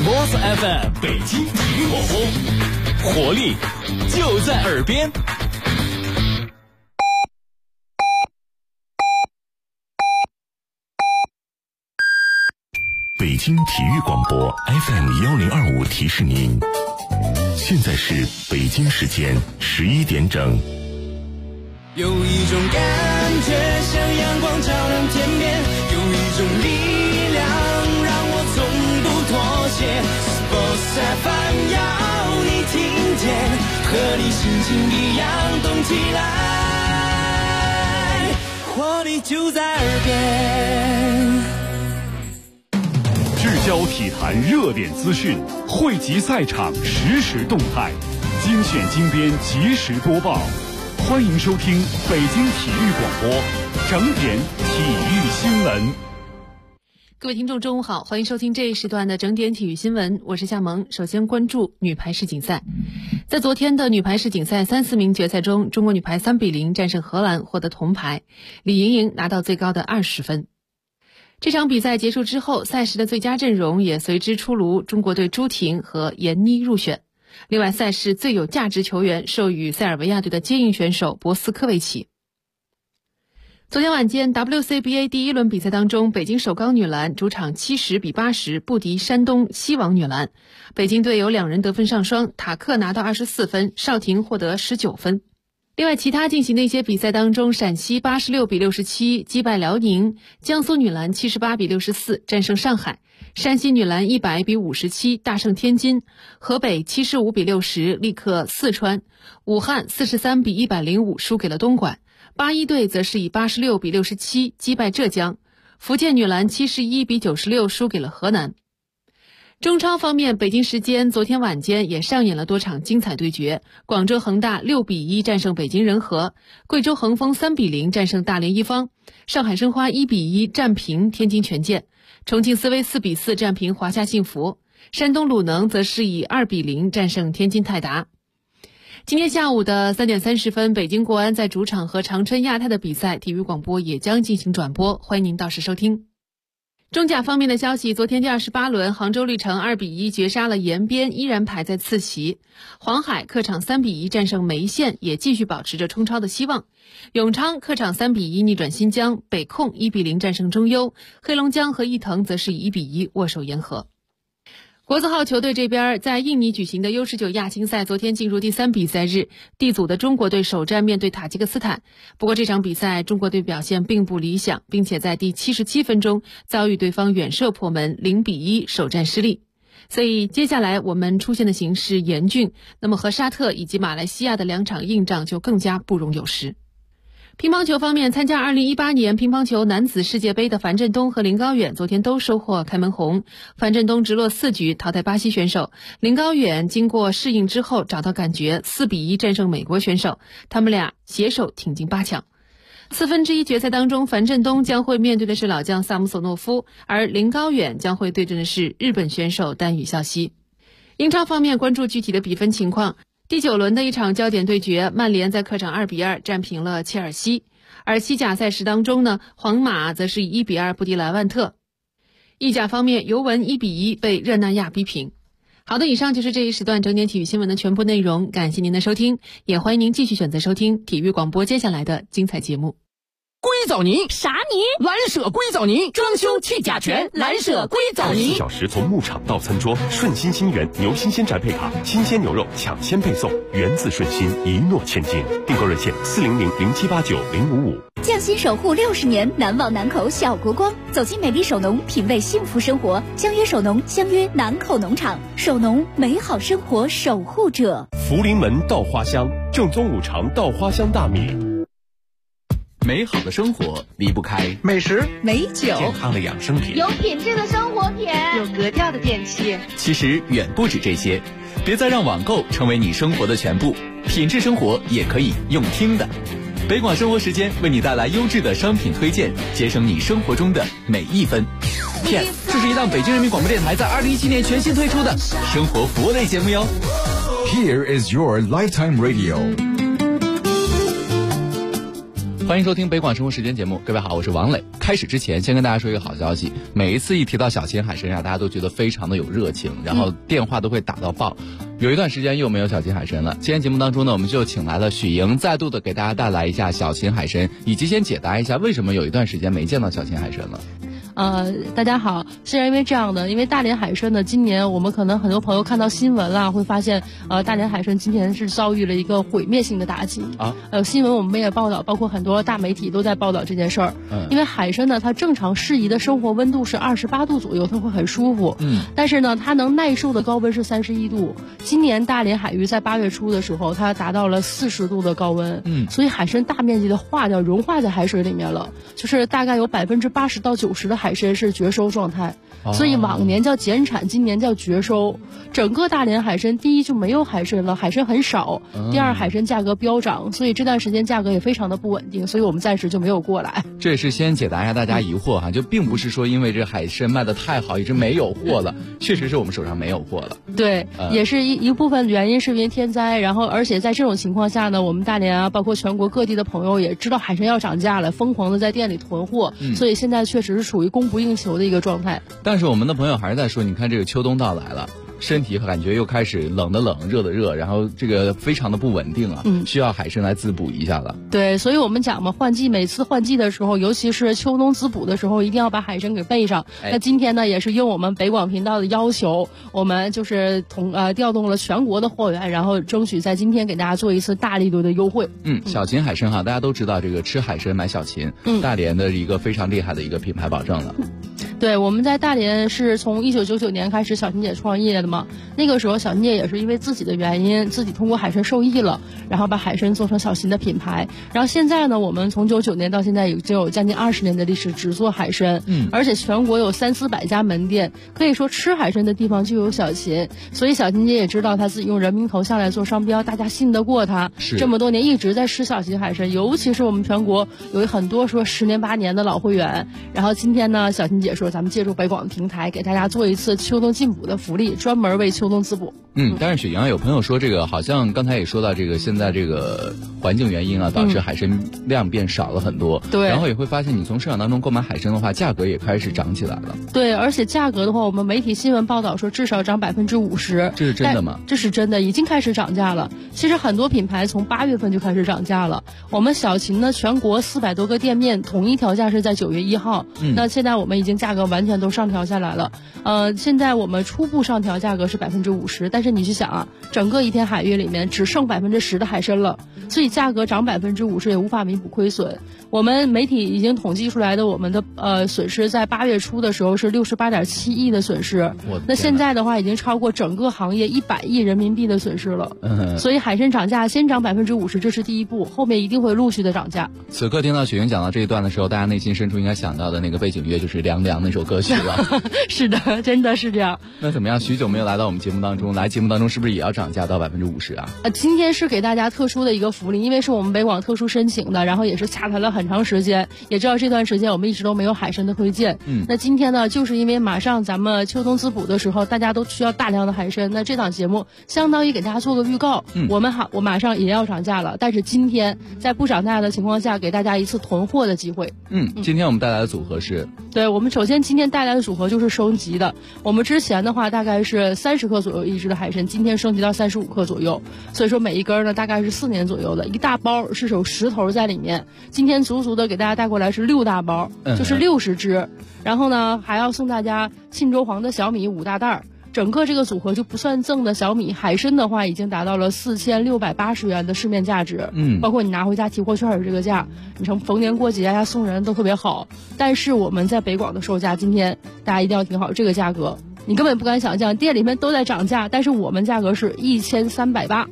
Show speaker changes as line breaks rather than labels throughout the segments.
Boss FM 北京体育广播，活力就在耳边。
北京体育广播 FM1025 提示您，现在是北京时间11点整。
有一种感觉像阳光照亮天边，有一种力量让我从不妥协。Sports FM 要你听见，和你心情一样动起来，活力就在耳边。
聚焦体坛热点资讯，汇集赛场实时动态，精选精编及时播报。欢迎收听北京体育广播整点体育新闻。
各位听众中午好，欢迎收听这一时段的整点体育新闻，我是夏萌。首先关注女排世锦赛。在昨天的女排世锦赛3-4名决赛中，中国女排3-0战胜荷兰，获得铜牌，李盈莹拿到最高的20分。这场比赛结束之后，赛事的最佳阵容也随之出炉，中国队朱婷和闫妮入选。另外，赛事最有价值球员授予塞尔维亚队的接应选手博斯科维奇。昨天晚间 WCBA 第一轮比赛当中，北京首钢女篮主场70-80不敌山东西网女篮，北京队有2人得分上双，塔克拿到24分，邵婷获得19分。另外，其他进行的一些比赛当中，陕西86-67击败辽宁，江苏女篮78-64战胜上海，山西女篮100-57大胜天津，河北75-60力克四川，武汉43-105输给了东莞，八一队则是以86-67击败浙江，福建女篮71-96输给了河南。中超方面，北京时间昨天晚间也上演了多场精彩对决，广州恒大6-1战胜北京人和，贵州恒丰3-0战胜大连一方，上海申花1-1战平天津权健，重庆斯威4-4战平华夏幸福，山东鲁能则是以2-0战胜天津泰达。今天下午的3点30分，北京国安在主场和长春亚泰的比赛，体育广播也将进行转播，欢迎您到时收听。中甲方面的消息，昨天第28轮，杭州绿城2-1绝杀了延边，依然排在次席。黄海客场3-1战胜梅县，也继续保持着冲超的希望。永昌客场3-1逆转新疆，北控1-0战胜中优，黑龙江和伊藤则是以1-1握手言和。国字号球队这边，在印尼举行的 U19 亚青赛昨天进入第3比赛日，D组的中国队首战面对塔吉克斯坦。不过这场比赛中国队表现并不理想，并且在第77分钟遭遇对方远射破门，0-1首战失利。所以接下来我们出现的形势严峻，那么和沙特以及马来西亚的2场硬仗就更加不容有失。乒乓球方面，参加2018年乒乓球男子世界杯的樊振东和林高远昨天都收获开门红。樊振东直落4局淘汰巴西选手，林高远经过适应之后找到感觉，4-1战胜美国选手，他们俩携手挺进8强。1/4决赛当中，樊振东将会面对的是老将萨姆索诺夫，而林高远将会对阵的是日本选手丹羽孝希。英超方面，关注具体的比分情况。第9轮的一场焦点对决，曼联在客场2-2战平了切尔西，而西甲赛事当中呢，皇马则是以1-2不敌莱万特。意甲方面，尤文1-1被热那亚逼平。好的，以上就是这一时段整点体育新闻的全部内容，感谢您的收听，也欢迎您继续选择收听体育广播接下来的精彩节目。
硅藻泥
啥泥？
蓝舍硅藻泥，装修去甲醛，蓝舍硅藻泥。
24小时从牧场到餐桌，顺心新源牛新鲜宅配卡，新鲜牛肉抢先配送，源自顺心，一诺千金。订购热线400-0789-055。
匠心守护60年，难忘南口小国光。走进美丽首农，品味幸福生活。相约首农，相约南口农场。首农，美好生活守护者。
福临门稻花香，正宗五常稻花香大米。
美好的生活离不开
美食、
美酒、
健康的养生品，
有品质的生活品，
有格调的电器。
其实远不止这些，别再让网购成为你生活的全部，品质生活也可以用听的。北广生活时间为你带来优质的商品推荐，节省你生活中的每一分。Yes， 这是一档北京人民广播电台在2017年全新推出的生活服务类节目哟。
Here is your lifetime radio。
欢迎收听北广生活时间节目，各位好，我是王磊。开始之前，先跟大家说一个好消息，每一次一提到小秦海参大家都觉得非常的有热情，然后电话都会打到爆。有一段时间又没有小秦海参了，今天节目当中呢，我们就请来了许莹，再度的给大家带来一下小秦海参，以及先解答一下为什么有一段时间没见到小秦海参了。
大家好，是因为这样的，因为大连海参呢，今年我们可能很多朋友看到新闻了，会发现大连海参今年是遭遇了一个毁灭性的打击啊。新闻我们也报道，包括很多大媒体都在报道这件事儿。因为海参呢，它正常适宜的生活温度是28度左右，它会很舒服。但是呢，它能耐受的高温是31度。今年大连海域在8月初的时候，它达到了40度的高温。所以海参大面积的融化在海水里面了，就是大概有80%到90%的海参是绝收状态，所以往年叫减产，今年叫绝收。整个大连海参，第一就没有海参了，海参很少；第二，海参价格飙涨，所以这段时间价格也非常的不稳定，所以我们暂时就没有过来。
这也是先解答一下大家疑惑哈，就并不是说因为这海参卖的太好，一直没有货了，确实是我们手上没有货了。
对，也是一部分原因是因为天灾，然后而且在这种情况下呢，我们大连啊，包括全国各地的朋友也知道海参要涨价了，疯狂的在店里囤货，所以现在确实是属于供不应求的一个状态。
但是我们的朋友还是在说，你看这个秋冬到来了，身体感觉又开始冷的冷，热的热，然后这个非常的不稳定啊，需要海参来滋补一下了。
对，所以我们讲嘛，每次换季的时候，尤其是秋冬滋补的时候，一定要把海参给备上。那今天呢，也是应我们北广频道的要求，我们就是调动了全国的货源，然后争取在今天给大家做一次大力度的优惠。
小秦海参哈，大家都知道这个吃海参买小秦，大连的一个非常厉害的一个品牌保证了。
对，我们在大连是从1999年开始小秦姐创业的嘛，那个时候小秦姐也是因为自己的原因，自己通过海参受益了，然后把海参做成小秦的品牌。然后现在呢，我们从99年到现在已经有将近20年的历史，只做海参，而且全国有300-400家门店，可以说吃海参的地方就有小秦。所以小秦姐也知道她自己用人民头像来做商标，大家信得过她，这么多年一直在吃小秦海参，尤其是我们全国有很多说10年8年的老会员。然后今天呢，小秦姐说咱们借助北广的平台给大家做一次秋冬进补的福利，专门为秋冬滋补。
但是雪莹有朋友说这个好像刚才也说到这个现在这个环境原因啊，导致海参量变少了很多。对，然后也会发现你从市场当中购买海参的话，价格也开始涨起来了。
对，而且价格的话，我们媒体新闻报道说至少涨50%。
这是真的吗？
这是真的，已经开始涨价了。其实很多品牌从8月份就开始涨价了。我们小秦呢，全国400多个店面统一调价是在9月1号。那现在我们已经价格完全都上调下来了。现在我们初步上调价格是50%，但是你去想啊，整个一片海域里面只剩10%的海参了，所以价格涨50%也无法弥补亏损。我们媒体已经统计出来的我们的损失，在8月初的时候是68.7亿的损失，那现在的话已经超过整个行业100亿人民币的损失了。所以海参涨价先涨50%，这是第一步，后面一定会陆续的涨价。
此刻听到雪莹讲到这一段的时候，大家内心深处应该想到的那个背景乐就是凉凉那首歌曲了。
是的，真的是这样。
那怎么样？许久没有来到我们节目当中，来节目当中是不是也要涨价到50%啊？
今天是给大家特殊的一个福利，因为是我们北广特殊申请的，然后也是洽谈了很长时间，也知道这段时间我们一直都没有海参的推荐。那今天呢，就是因为马上咱们秋冬滋补的时候，大家都需要大量的海参，那这档节目相当于给大家做个预告。我马上也要涨价了，但是今天在不涨价的情况下，给大家一次囤货的机会。
今天我们带来的组合是？
对，我们首先今天带来的组合就是升级的。我们之前的话大概是30克左右一只的海参，今天升级到35克左右，所以说每一根呢大概是4年左右的，一大包是有10头在里面。今天足足的给大家带过来是6大包，就是60只。然后呢还要送大家沁州黄的小米5大袋。整个这个组合就不算赠的小米，海参的话已经达到了4680元的市面价值，包括你拿回家提货券的这个价，你从逢年过节呀送人都特别好。但是我们在北广的售价，今天大家一定要听好这个价格，你根本不敢想象，店里面都在涨价，但是我们价格是1380。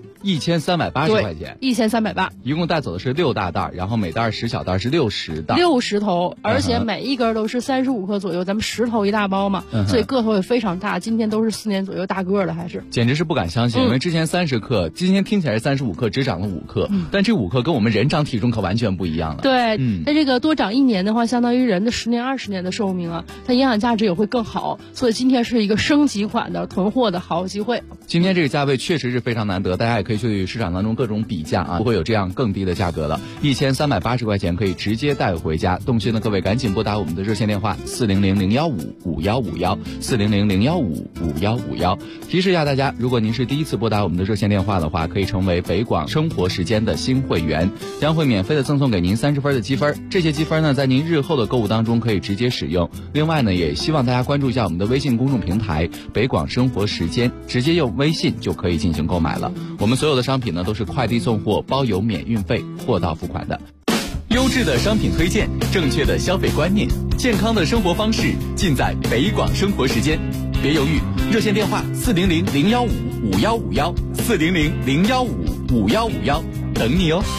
1380块钱
，1380，
一共带走的是6大袋，然后每袋10小袋是60袋
，60头，而且每一根都是35克左右，咱们10头一大包嘛，所以个头也非常大。今天都是4年左右大个的，还是
简直是不敢相信，因为之前30克，今天听起来是35克，只涨了5克，但这5克跟我们人长体重可完全不一样了。
对，那这个多长1年的话，相当于人的10年20年的寿命啊，它营养价值也会更好，所以今天是一个升级款的囤货的好机会。
今天这个价位确实是非常难得，大家也可以去市场当中各种比价啊，不会有这样更低的价格了，1380块钱可以直接带回家。动心的各位赶紧拨打我们的热线电话400-015-5151，400-015-5151。提示一下大家，如果您是第一次拨打我们的热线电话的话，可以成为北广生活时间的新会员，将会免费的赠送给您30分的积分。这些积分呢，在您日后的购物当中可以直接使用。另外呢，也希望大家关注一下我们的微信公众平台北广生活时间，直接用微信就可以进行购买了。我们所有的商品呢都是快递送货，包邮免运费，货到付款的。
优质的商品推荐，正确的消费观念，健康的生活方式，尽在北广生活时间。别犹豫，热线电话400-015-5151，400-015-5151，等你哦。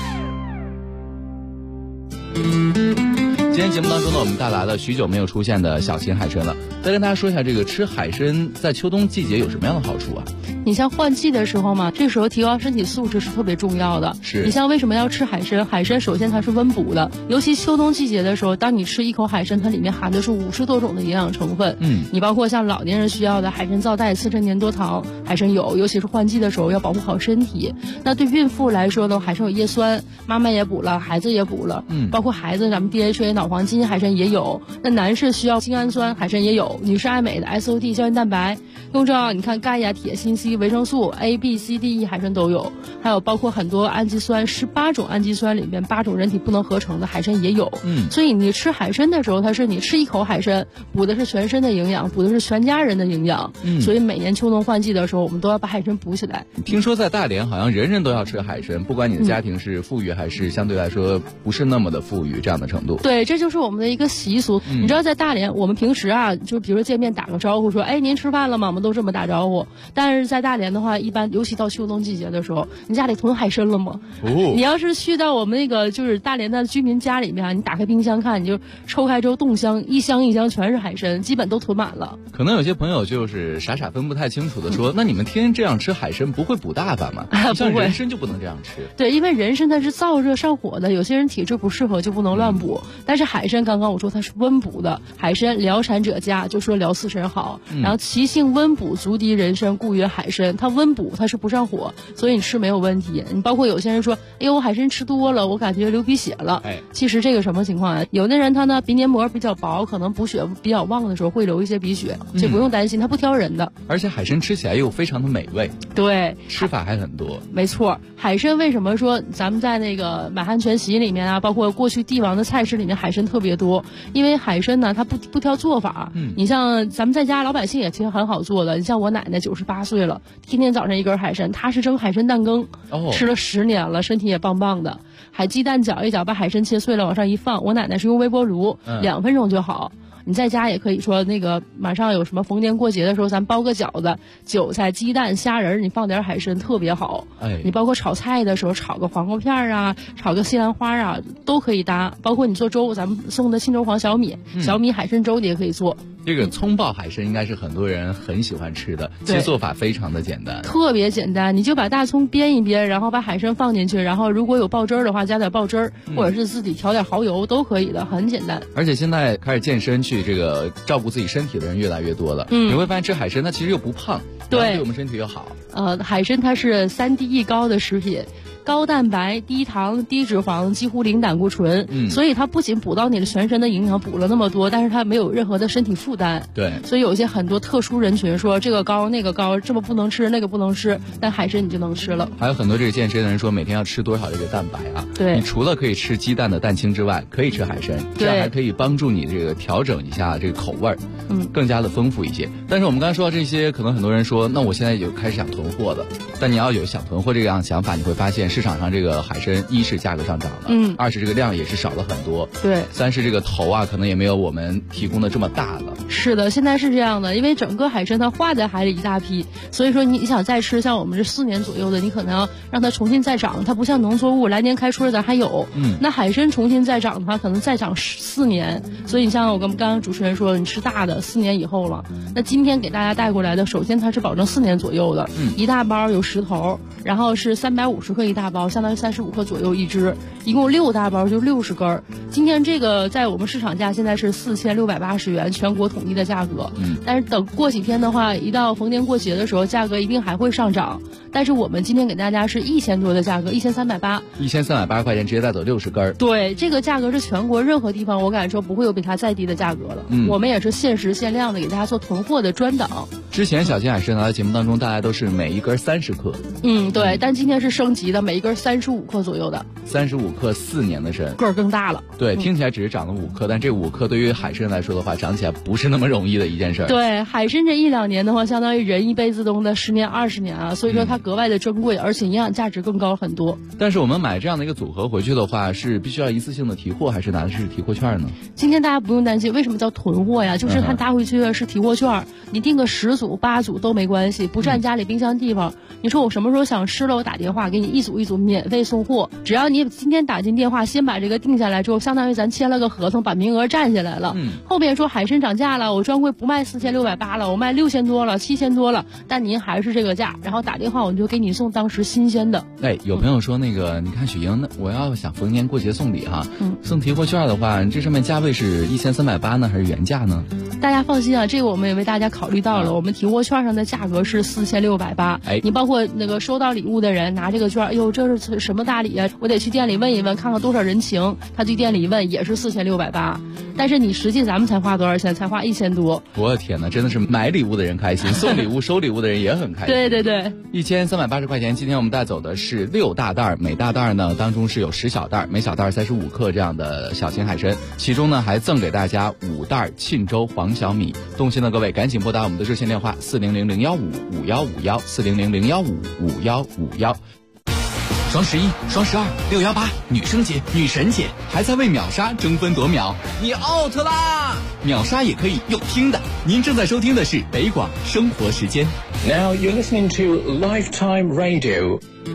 今天节目当中呢，我们带来了许久没有出现的小型海参了。再跟大家说一下，这个吃海参在秋冬季节有什么样的好处啊？
你像换季的时候嘛，这时候提高身体素质是特别重要的。
是
你像为什么要吃海参？海参首先它是温补的，尤其秋冬季节的时候，当你吃一口海参，它里面含的是50多种的营养成分。你包括像老年人需要的海参皂苷、刺身粘多糖，海参有，尤其是换季的时候要保护好身体。那对孕妇来说呢，海参有叶酸，妈妈也补了，孩子也补了。包括孩子咱们 DHA 脑黄金海参也有。那男士需要精氨酸，海参也有。女士爱美的 SOD 胶原蛋白。更重要，你看钙呀、铁、锌、硒、维生素 A、B、C、D、E 海参都有，还有包括很多氨基酸，18种氨基酸里面8种人体不能合成的海参也有。所以你吃海参的时候，它是你吃一口海参，补的是全身的营养，补的是全家人的营养。所以每年秋冬换季的时候，我们都要把海参补起来。
听说在大连好像人人都要吃海参，不管你的家庭是富裕还是相对来说不是那么的富裕这样的程度。
对，这就是我们的一个习俗。你知道在大连，我们平时啊，就比如说见面打个招呼说，哎，您吃饭了吗？我们都这么打招呼。但是在大连的话，一般尤其到秋冬季节的时候，你家里囤海参了吗？你要是去到我们那个就是大连的居民家里面，你打开冰箱看，你就抽开之后冻箱，一箱一箱全是海参，基本都囤满了。
可能有些朋友就是傻傻分不太清楚的说，那你们天天这样吃海参不会补大发吗？像人参就不能这样吃。
对，因为人参它是燥热上火的，有些人体质不适合就不能乱补。但是海参刚刚我说它是温补的，海参疗产者佳，就说疗四神好。然后其性温补，足敌人参，故曰海参。它温补，它是不上火，所以你吃没有问题。你包括有些人说，哎呦，海参吃多了，我感觉流鼻血了。其实这个什么情况啊？有的人他呢鼻黏膜比较薄，可能补血比较旺的时候会流一些鼻血，这不用担心，它不挑人的。
而且海参吃起来又非常的美味。
对，
吃法还很多。
没错，海参为什么说咱们在那个满汉全席里面啊，包括过去帝王的菜式里面海参特别多？因为海参呢，它不挑做法。你像咱们在家老百姓也其实很好做的。你像我奶奶98岁了，天天早上一根海参，她是蒸海参蛋羹，吃了10年了，身体也棒棒的。海鸡蛋搅一搅，把海参切碎了往上一放，我奶奶是用微波炉2分钟就好。你在家也可以说那个马上有什么逢年过节的时候，咱包个饺子，韭菜、鸡蛋、虾仁，你放点海参特别好。你包括炒菜的时候，炒个黄瓜片啊，炒个西兰花啊，都可以搭。包括你做粥，咱们送的青州黄小米，小米海参粥你也可以做。
这个葱爆海参应该是很多人很喜欢吃的，其实做法非常的简单，
特别简单。你就把大葱煸一煸，然后把海参放进去，然后如果有爆汁儿的话，加点爆汁儿，或者是自己调点蚝油都可以的，很简单。
而且现在开始健身去这个照顾自己身体的人越来越多了，你会发现吃海参它其实又不胖，对我们身体又好。
海参它是3D 高的食品。高蛋白、低糖、低脂肪，几乎零胆固醇，所以它不仅补到你的全身的营养，补了那么多，但是它没有任何的身体负担。
对，
所以有些很多特殊人群说这个高那个高，这么不能吃那个不能吃，但海参你就能吃了。
还有很多这个健身的人说每天要吃多少这个蛋白啊？
对，
你除了可以吃鸡蛋的蛋清之外，可以吃海参，这样还可以帮助你这个调整一下这个口味儿，更加的丰富一些。但是我们刚才说到这些，可能很多人说，那我现在就开始想囤货的。但你要有想囤货这样想法，你会发现市场上这个海参一是价格上涨了，二是这个量也是少了很多，
对，
三是这个头啊可能也没有我们提供的这么大了。
是的，现在是这样的，因为整个海参它化在海里一大批，所以说你想再吃，像我们这4年左右的，你可能要让它重新再长，它不像农作物来年开春咱还有，那海参重新再长的话，可能再长4年，所以你像我跟刚刚主持人说，你吃大的4年以后了，那今天给大家带过来的，首先它是保证4年左右的，一大包有10头，然后是350克一大。 大包，相当于35克左右一只，一共6大包就60根。今天这个在我们市场价现在是4680元，全国统一的价格。但是等过几天的话，一到逢年过节的时候，价格一定还会上涨。但是我们今天给大家是1000多的价格，1380，1380
块钱直接带走60根。
对，这个价格是全国任何地方我敢说不会有比它再低的价格了。我们也是限时限量的给大家做囤货的专档。
之前小新海参拿到节目当中，大家都是每一根30克。
对，但今天是升级的，每一根35克左右的。
35克4年的参，
个儿更大了。
对，听起来只是长了5克，但这5克对于海参来说的话，长起来不是那么容易的一件事。
对，海参这1-2年的话，相当于人一辈子中的10年20年啊，所以说它格外的珍贵，而且营养价值更高很多。
但是我们买这样的一个组合回去的话，是必须要一次性的提货，还是拿的是提货券呢？
今天大家不用担心，为什么叫囤货呀？就是它拿回去的是提货券，你订个10组8组都没关系，不占家里冰箱地方。你说我什么时候想吃了，我打电话给你一组一组免费送货，只要你今天打进电话，先把这个定下来之后，相当于咱签了个合同，把名额占下来了。后面说海参涨价了，我专柜不卖4680了，我卖6000多了，7000多了，但您还是这个价，然后打电话我就给你送当时新鲜的。
有朋友说那个，你看许莹，我要想逢年过节送礼哈，送提货券的话，这上面价位是1380呢，还是原价呢？
大家放心啊，这个我们也为大家考虑到了，我们提货券上的价格是4680。你包括那个收到礼物的人拿这个券，哎呦，这是什么大礼啊？我得去店里问一问，看看多少人情。他去店里一问，也是4680。但是你实际咱们才花多少钱？才花1000多。
我的天哪，真的是买礼物的人开心，送礼物收礼物的人也很开心。
对对对
，1380块钱。今天我们带走的是6大袋，每大袋呢当中是有10小袋，每小袋35克这样的小型海参，其中呢还赠给大家5袋沁州黄小米。动心的各位赶紧拨打我们的热线电话400-015-5151，400-015-5151。双11、双12、618，女生节、女神节，还在为秒杀争分夺秒，你 out 啦！秒杀也可以用听的。您正在收听的是北广生活时间。
Now you're listening to Lifetime Radio。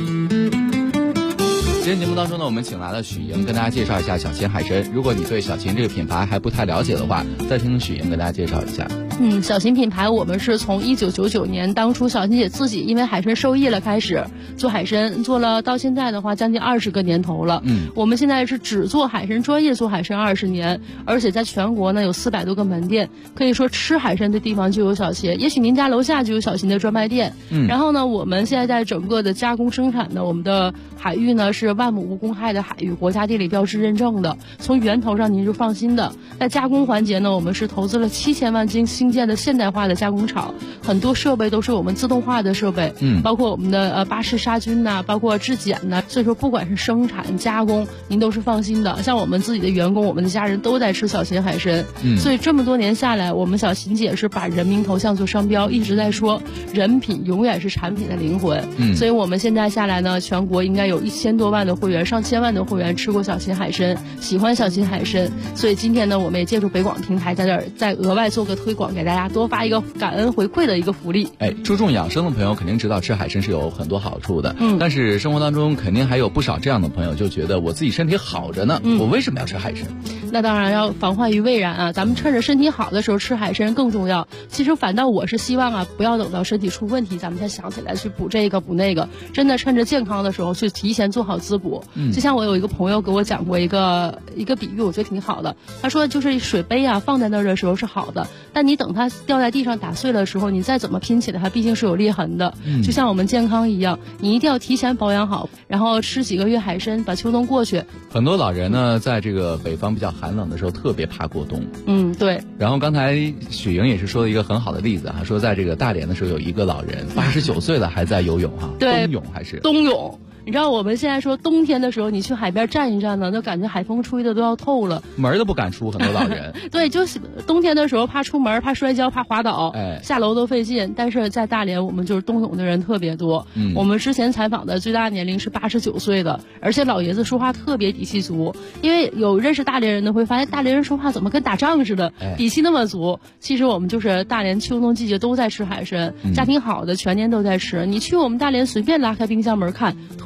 今天节目当中呢，我们请来了许莹，跟大家介绍一下小秦海参。如果你对小秦这个品牌还不太了解的话，再听许莹跟大家介绍一下。
小秦品牌我们是从1999年当初小秦姐自己因为海参受益了开始做海参，做了到现在的话将近20个年头了。我们现在是只做海参，专业做海参20年，而且在全国呢有400多个门店，可以说吃海参的地方就有小秦，也许您家楼下就有小秦的专卖店。然后呢，我们现在在整个的加工生产的我们的海域呢是万亩无公害的海域，国家地理标志认证的，从源头上您就放心的。在加工环节呢，我们是投资了7000万新建的现代化的加工厂，很多设备都是我们自动化的设备，包括我们的巴氏杀菌呐，包括质检呐，所以说不管是生产加工，您都是放心的。像我们自己的员工，我们的家人都在吃小秦海参，所以这么多年下来，我们小秦姐是把人民头像做商标，一直在说人品永远是产品的灵魂。所以我们现在下来呢，全国应该有1000多万的会员，上千万的会员吃过小秦海参，喜欢小秦海参。所以今天呢，我们也借助北广平台在这儿再额外做个推广，给大家多发一个感恩回馈的一个福利。
注重养生的朋友肯定知道吃海参是有很多好处的，但是生活当中肯定还有不少这样的朋友就觉得我自己身体好着呢，我为什么要吃海参？
那当然要防患于未然啊，咱们趁着身体好的时候吃海参更重要。其实反倒我是希望啊，不要等到身体出问题咱们才想起来去补这个补那个，真的趁着健康的时候去提前做好滋补。就像我有一个朋友给我讲过一个比喻，我觉得挺好的。他说就是水杯啊放在那儿的时候是好的，但你等它掉在地上打碎了的时候，你再怎么拼起来它毕竟是有裂痕的。就像我们健康一样，你一定要提前保养好，然后吃几个月海参，把秋冬过去。
很多老人呢在这个北方比较寒冷的时候特别怕过冬。
对。
然后刚才许莹也是说了一个很好的例子哈，说在这个大连的时候有一个老人89岁了还在游泳哈。
对，
冬泳还是
冬泳。你知道我们现在说冬天的时候，你去海边站一站呢，就感觉海风吹的都要透了，
门都不敢出，很多老人。
对，就是冬天的时候怕出门，怕摔跤，怕滑倒，下楼都费劲。但是在大连，我们就是冬泳的人特别多。我们之前采访的最大年龄是89岁的，而且老爷子说话特别底气足。因为有认识大连人的会发现，大连人说话怎么跟打仗似的，底气那么足。其实我们就是大连秋冬季节都在吃海参，家庭好的全年都在吃。你去我们大连随便拉开冰箱门看，囤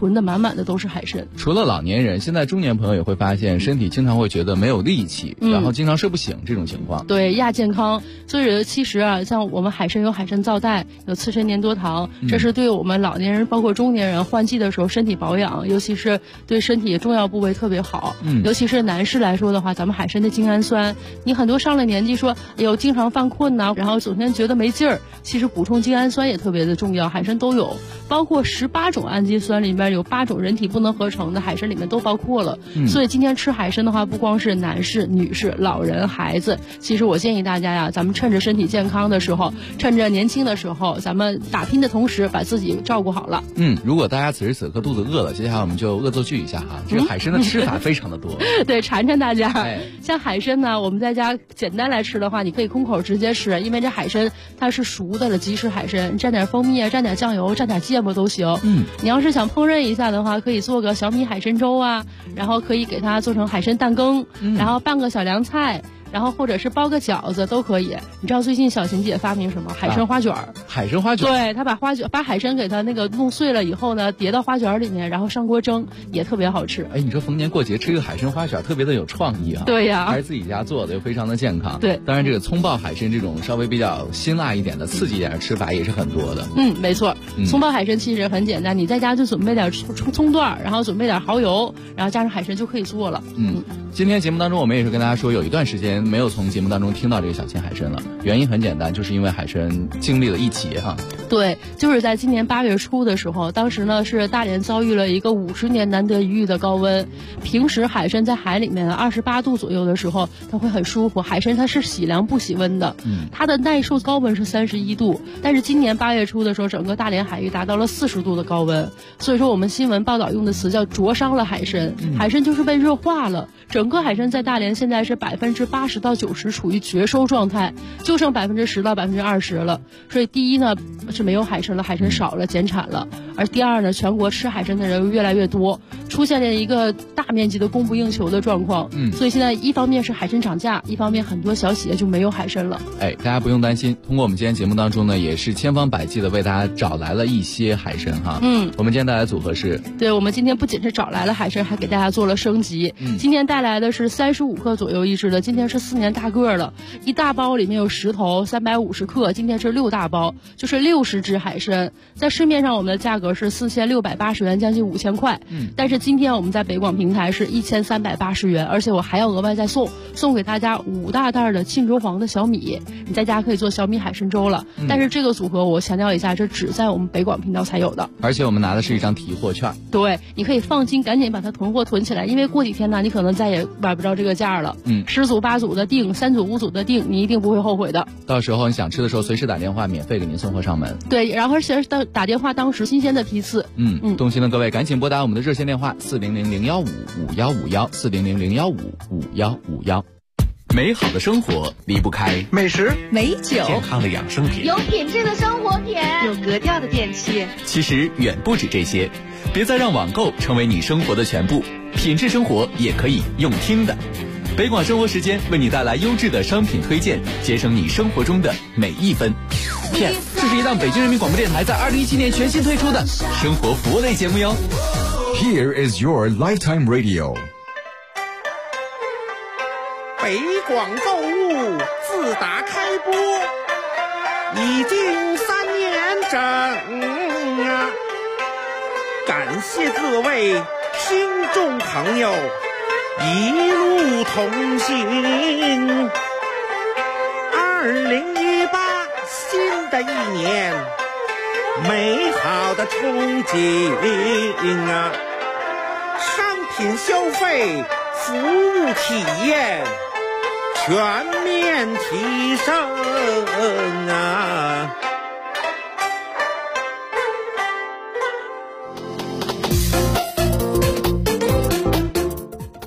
囤的满满的都是海参。
除了老年人，现在中年朋友也会发现身体经常会觉得没有力气，然后经常睡不醒这种情况。
对，亚健康。所以其实啊，像我们海参有海参皂苷，有刺参粘多糖，这是对我们老年人包括中年人换季的时候身体保养，尤其是对身体重要部位特别好。尤其是男士来说的话，咱们海参的精氨酸，你很多上了年纪说哎呦经常犯困呐，然后总天觉得没劲儿，其实补充精氨酸也特别的重要，海参都有，包括18种氨基酸里面有8种人体不能合成的，海参里面都包括了。所以今天吃海参的话，不光是男士、女士、老人、孩子，其实我建议大家呀，咱们趁着身体健康的时候，趁着年轻的时候，咱们打拼的同时把自己照顾好了。
如果大家此时此刻肚子饿了，接下来我们就恶作剧一下哈，这个海参的吃法非常的多。
对，馋馋大家。像海参呢，我们在家简单来吃的话，你可以空口直接吃，因为这海参它是熟的了，即食海参，蘸点蜂蜜啊，蘸点酱油，蘸点芥末都行。你要是想烹饪一下的话，可以做个小米海参粥啊，然后可以给它做成海参蛋羹，然后拌个小凉菜。然后或者是包个饺子都可以。你知道最近小琴姐发明什么？海参花卷。
海参花卷。
对，她把海参给它那个弄碎了以后呢，叠到花卷里面，然后上锅蒸，也特别好吃。
哎，你说逢年过节吃一个海参花卷，特别的有创意啊。
对呀，
还是自己家做的，又非常的健康。
对，
当然这个葱爆海参这种稍微比较辛辣一点的、刺激一点的吃法也是很多的。
没错。葱爆海参其实很简单，你在家就准备点葱段，然后准备点蚝油，然后加上海参就可以做了。
今天节目当中我们也是跟大家说，有一段时间没有从节目当中听到这个小青海参了，原因很简单，就是因为海参经历了一劫哈。
对，就是在今年8月初的时候，当时呢是大连遭遇了一个50年难得一遇的高温。平时海参在海里面28度左右的时候，它会很舒服。海参它是喜凉不喜温的，它的耐受高温是31度，但是今年8月初的时候，整个大连海域达到了40度的高温。所以说我们新闻报道用的词叫灼伤了海参，海参就是被热化了。整个海参在大连现在是80%到90%处于绝收状态，就剩10%到20%了。所以第一呢是没有海参了，海参少了，减产了。而第二呢，全国吃海参的人越来越多，出现了一个大面积的供不应求的状况。所以现在一方面是海参涨价，一方面很多小企业就没有海参了。
哎，大家不用担心，通过我们今天节目当中呢，也是千方百计的为大家找来了一些海参哈。我们今天带来的组合是，
对，我们今天不仅是找来了海参，还给大家做了升级。今天带来的是35克左右一只的，今天是4年大个了，一大包里面有10头，350克，今天是6大包，就是60只海参。在市面上我们的价格是4680元，将近5000块。但是今天我们在北广平台是1380元，而且我还要额外再送给大家5大袋的沁州黄的小米，你在家可以做小米海参粥了。但是这个组合我强调一下，这只在我们北广频道才有的，
而且我们拿的是一张提货券。
对，你可以放心，赶紧把它囤货囤起来，因为过几天呢，你可能再也买不着这个价了。10组8组的订，3组5组的订，你一定不会后悔的。
到时候你想吃的时候，随时打电话，免费给您送货上门。
对，然后而且打电话当时新鲜的批次。
动心的各位赶紧拨打我们的热线电话400-015-5151，400-015-5151。美好的生活离不开
美食、
美酒、
健康的养生品、
有品质的生活品、
有格调的电器。
其实远不止这些，别再让网购成为你生活的全部，品质生活也可以用听的。北广生活时间为你带来优质的商品推荐，节省你生活中的每一分。Yes， 这是一档北京人民广播电台在2017年全新推出的生活服务类节目哟。
Here is your lifetime radio。
北广购物自打开播已经3年整啊！感谢各位听众朋友一路同行。2018新的一年，美好的憧憬啊！商品消费、服务体验全面提升啊！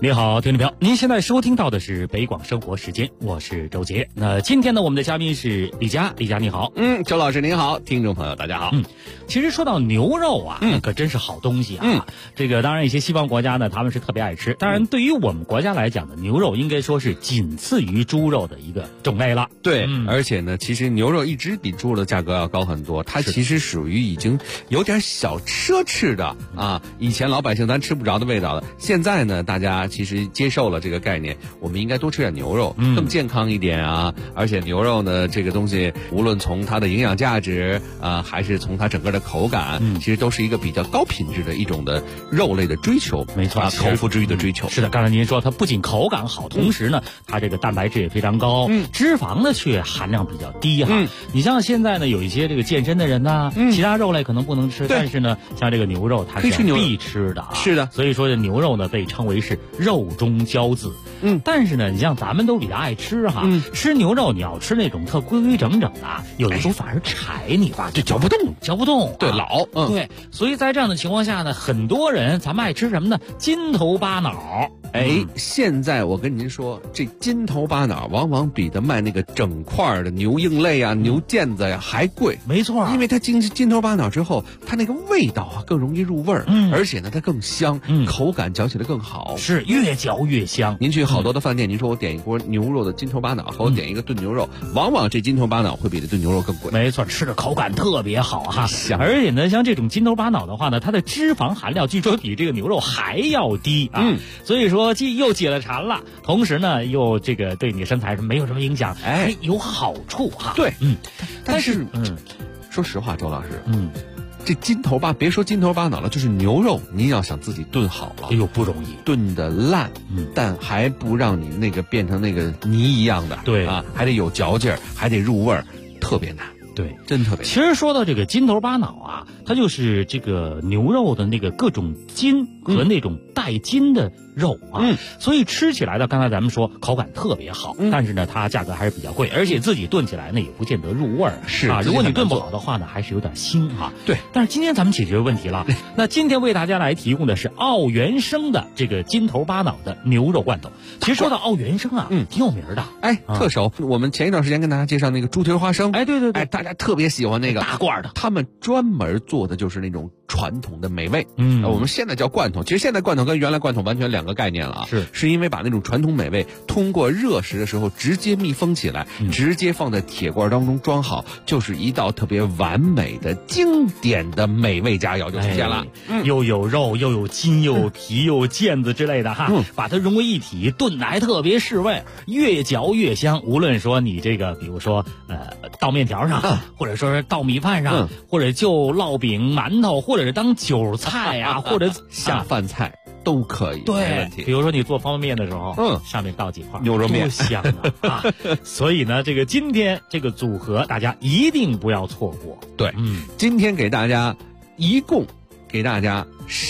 你好，听众朋友，您现在收听到的是北广生活时间，我是周杰。那今天呢，我们的嘉宾是李佳，李佳你好。
周老师您好，听众朋友大家好。
其实说到牛肉啊，可真是好东西啊。这个当然一些西方国家呢，他们是特别爱吃。当然，对于我们国家来讲呢，牛肉应该说是仅次于猪肉的一个种类了。
对，而且呢，其实牛肉一直比猪肉的价格要高很多，它其实属于已经有点小奢侈的啊。以前老百姓咱吃不着的味道了，现在呢，大家其实接受了这个概念，我们应该多吃点牛肉，更健康一点啊。而且牛肉呢，这个东西无论从它的营养价值还是从它整个的口感，其实都是一个比较高品质的一种的肉类的追求。
没错，
口腹之欲的追求。
是的，刚才您说它不仅口感好，同时呢，它这个蛋白质也非常高，脂肪呢却含量比较低哈。你像现在呢，有一些这个健身的人呢，其他肉类可能不能吃，但是呢，像这个牛肉它是必吃的啊。
是的，
所以说这牛肉呢被称为是肉中骄子。但是呢，你像咱们都比较爱吃哈，吃牛肉你要吃那种特规规整整的，有的时候反而柴你吧，就嚼不动。
对，老。
对，所以在这样的情况下呢，很多人咱们爱吃什么呢？筋头巴脑。
现在我跟您说，这筋头巴脑往往比的卖那个整块的牛硬肋啊、牛腱子呀还贵。
没错，
因为它筋头巴脑之后，它那个味道啊更容易入味儿，而且呢它更香，口感嚼起来更好，
是越嚼越香。
您去好多的饭店，您说我点一锅牛肉的筋头巴脑和我点一个炖牛肉，往往这筋头巴脑会比这炖牛肉更贵。
没错，吃的口感特别好哈，
香。
而且呢，像这种筋头巴脑的话呢，它的脂肪含量据说比这个牛肉还要低啊。所以说既又解了馋了，同时呢又这个对你身材是没有什么影响，有好处哈。
对，但是说实话，周老师，这别说筋头巴脑了，就是牛肉，您要想自己炖好了，
不容易，
炖的烂，但还不让你那个变成那个泥一样的，
对
啊，还得有嚼劲儿，还得入味儿，特别难。
对，
真特别。
其实说到这个筋头巴脑啊，它就是这个牛肉的那个各种筋和那种带筋的肉啊，所以吃起来的，刚才咱们说口感特别好，但是呢，它价格还是比较贵，而且自己炖起来呢也不见得入味儿。
是
啊，如果你炖不好的话呢，还是有点腥哈。
对，
但是今天咱们解决问题了。那今天为大家来提供的是奥元生的这个筋头巴脑的牛肉罐头。其实说到奥元生啊，挺有名的，
特熟。我们前一段时间跟大家介绍那个猪蹄花生，
对，
大家特别喜欢那个
大罐的，
他们专门做的就是那种传统的美味。我们现在叫罐头，其实现在罐头跟原来罐头完全两个概念了啊。是因为把那种传统美味通过热食的时候直接密封起来，直接放在铁罐当中装好，就是一道特别完美的经典的美味佳肴就出现了。
又有肉又有筋又有皮又有腱子之类的哈，把它融为一体，炖的还特别释味，越嚼越香。无论说你这个比如说倒面条上，或者说是倒米饭上，或者就烙饼馒头，或者是当韭菜啊，或者
下饭菜都可以，
对，
没问题。
比如说你做方便面的时候，上面倒几块
牛肉面，
多香啊！所以呢，这个今天这个组合大家一定不要错过。
对，今天一共给大家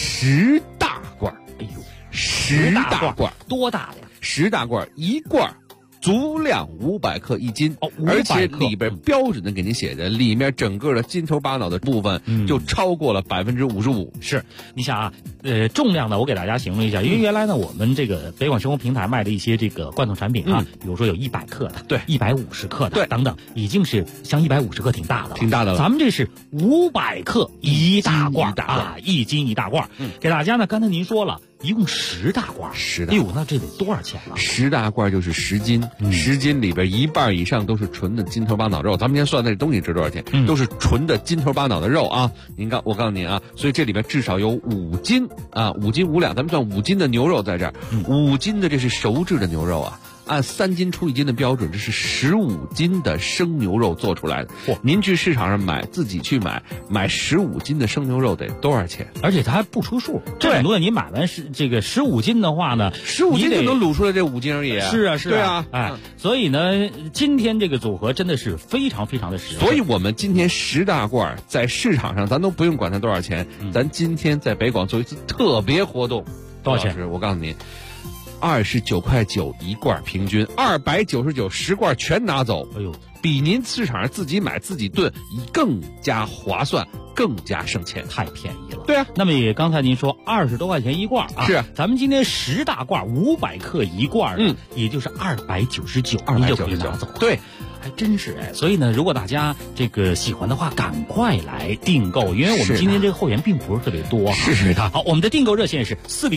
10大罐，10大罐，
多大的呀
？10大罐，一罐足量500克1斤，而且里边标准的给您写着，里面整个的筋头巴脑的部分就超过了55%。
是，你想啊，重量呢，我给大家形容一下，因为原来呢，我们这个北广生活平台卖的一些这个罐头产品啊，比如说有100克的，
对
，150克的，
对，
等等，已经是像150克挺大的
了。
咱们这是500克一大罐啊，1斤一大罐，给大家呢，刚才您说了。一共10大罐，10大。那这得多少钱呢
？10大罐就是10斤，10斤里边一半以上都是纯的筋头巴脑肉。咱们先算那东西值多少钱，都是纯的筋头巴脑的肉啊。我告诉您啊，所以这里边至少有5斤啊，5斤5两，咱们算5斤的牛肉在这儿，5斤的这是熟制的牛肉啊。按3斤出1斤的标准，这是15斤的生牛肉做出来的。您去市场上自己去买15斤的生牛肉得多少钱？
而且它还不出数。这很多你买完这个15斤的话呢
，15斤就能卤出来这5斤而已。
是啊，
对啊，
所以呢，今天这个组合真的是非常非常的实用。
所以我们今天10大罐在市场上咱都不用管它多少钱，咱今天在北广做一次特别活动，
多少钱？
我告诉您。29.9块一罐，平均299 10罐全拿走。
哎呦，
比您市场上自己买自己炖更加划算， 更加省钱，
太便宜了。
对啊，
那么也刚才您说20多块钱一罐啊，
是
咱们今天10大罐500克一罐的，也就是299，您就可以拿走了。
对。
还真是哎，所以呢，如果大家这个喜欢的话，赶快来订购，因为我们今天这个会员并不是特别多。
是的。
好，我们的订购热线是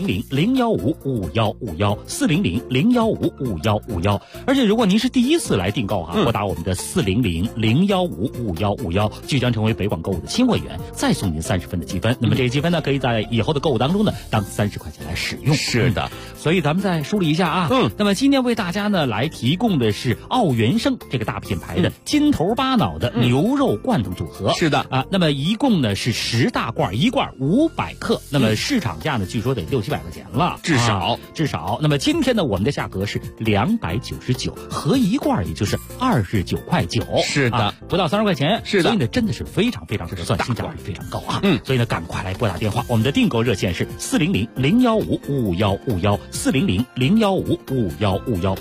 400-015-5151，400-015-5151。而且如果您是第一次来订购哈，拨打我们的400-015-5151，就将成为北广购物的新会员，再送您30分的积分。那么这些积分呢，可以在以后的购物当中呢，当30块钱来使用。
是的。
所以咱们再梳理一下啊。那么今天为大家呢来提供的是奥元生这个大品牌的金头巴脑的牛肉罐头组合。
是的
啊，那么一共呢是10大罐，一罐500克，那么市场价呢据说得600-700块钱了，
至少。
那么今天呢我们的价格是299，合一罐也就是29.9块。
是的，
不到30块钱。
是的，
所以呢真的是非常非常合算，性价比非常高啊。所以呢赶快来拨打电话，我们的订购热线是400-015-5151，400-015-5151。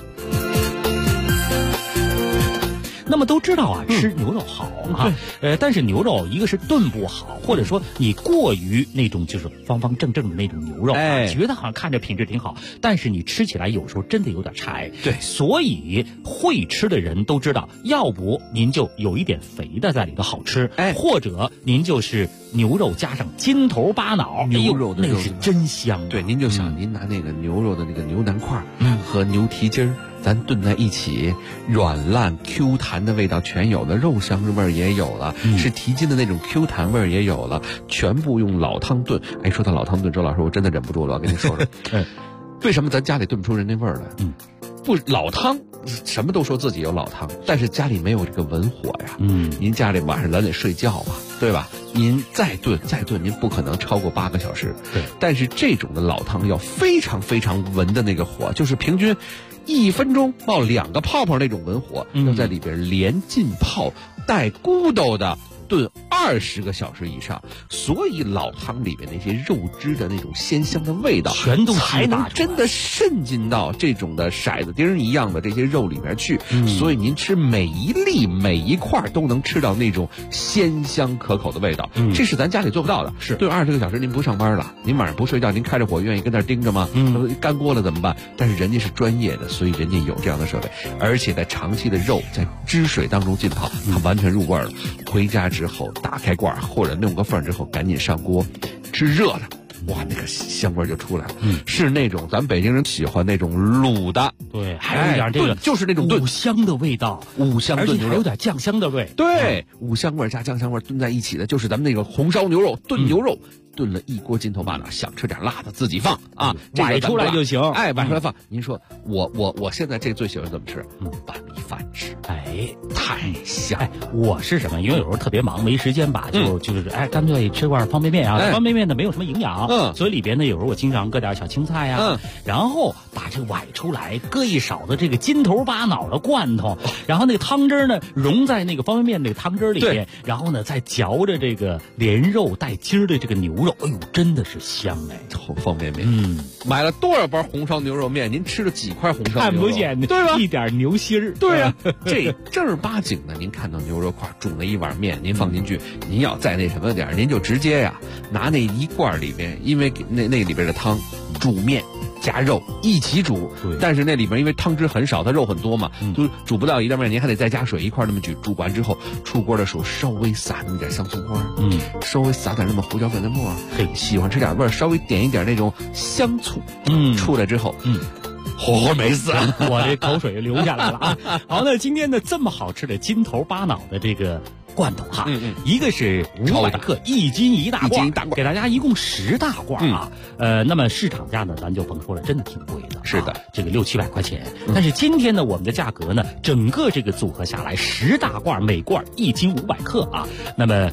那么都知道啊，吃牛肉好啊，但是牛肉一个是炖不好，或者说你过于那种就是方方正正的那种牛肉啊，觉得好像看着品质挺好，但是你吃起来有时候真的有点柴。
对，
所以会吃的人都知道，要不您就有一点肥的在里头好吃，或者您就是牛肉加上金头巴脑，
牛肉的
那是真香。
对，您就想您拿那个牛肉的那个牛腩块和牛蹄筋儿。咱炖在一起，软烂 Q 弹的味道全有了，肉香味儿也有了，是蹄筋的那种 Q 弹味儿也有了，全部用老汤炖。哎，说到老汤炖，周老师我真的忍不住了，我跟你说说，为什么咱家里炖不出人那味儿来？不，老汤什么都说自己有老汤，但是家里没有这个文火呀。您家里晚上咱得睡觉吧，对吧？您再炖，您不可能超过8个小时。
对，
但是这种的老汤要非常非常文的那个火，就是平均1分钟冒2个泡泡那种文火，要在里边连浸泡带咕咚的炖20个小时以上，所以老汤里面那些肉汁的那种鲜香的味道，
全都
才能真的渗进到这种的骰子丁一样的这些肉里面去。所以您吃每一粒每一块都能吃到那种鲜香可口的味道。这是咱家里做不到的。
是
炖20个小时，您不上班了，您晚上不睡觉，您开着火愿意跟那儿盯着吗？干锅了怎么办？但是人家是专业的，所以人家有这样的设备，而且在长期的肉在汁水当中浸泡，它完全入味了。回家之后打开罐或者弄个缝之后，赶紧上锅吃热的，哇，那个香味就出来了。是那种咱北京人喜欢那种卤的，
对，还有一点这个
就是那种
五香的味道，
五香炖牛肉，
而且还有点酱香的味。
对，五香味加酱香味炖在一起的，就是咱们那个红烧牛肉炖牛肉。炖了一锅金头巴脑，想吃点辣的自己放啊，
崴出来就行。
哎，崴出来放。您说我现在这最喜欢怎么吃？拌米饭吃。
哎，
太香。
哎，我是什么？因为有时候特别忙，没时间吧，就是干脆吃罐方便面啊。方便面呢没有什么营养，所以里边呢有时候我经常搁点小青菜呀，然后把这个崴出来，搁一勺子这个金头巴脑的罐头，然后那个汤汁呢融在那个方便面那个汤汁里边，然后呢再嚼着这个连肉带筋儿的这个牛肉，哎呦，真的是香哎！
方便面，买了多少包红烧牛肉面？您吃了几块红烧牛肉？
看不见，
对吧？
一点牛心儿，
对呀。这正儿八经的，您看到牛肉块煮了一碗面，您放进去，您要再那什么点，您就直接呀拿那一罐里边，因为那里边的汤煮面。加肉一起煮，但是那里面因为汤汁很少，它肉很多嘛，就煮不到一袋面，您还得再加水一块那么煮。煮完之后，出锅的时候稍微撒那么点香葱花，稍微撒点那么胡椒粉的末，喜欢吃点味儿，稍微点一点那种香醋，出来之后，活没死，
我这口水流下来了啊！好，那今天呢这么好吃的金头巴脑的这个罐头哈，一个是500克，1斤1大罐，给大家一共10大罐啊。那么市场价呢，咱就甭说了，真的挺贵的。
是的，
这个600-700块钱。但是今天呢，我们的价格呢，整个这个组合下来，10大罐，每罐1斤500克啊，那么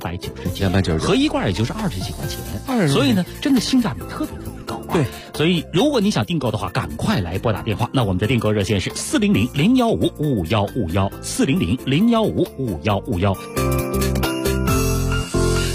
299，合一罐也就是20几块钱。所以呢，真的性价比特别高啊。
对，
所以如果你想订购的话，赶快来拨打电话。那我们的订购热线是400-015-5151，400-015-5151。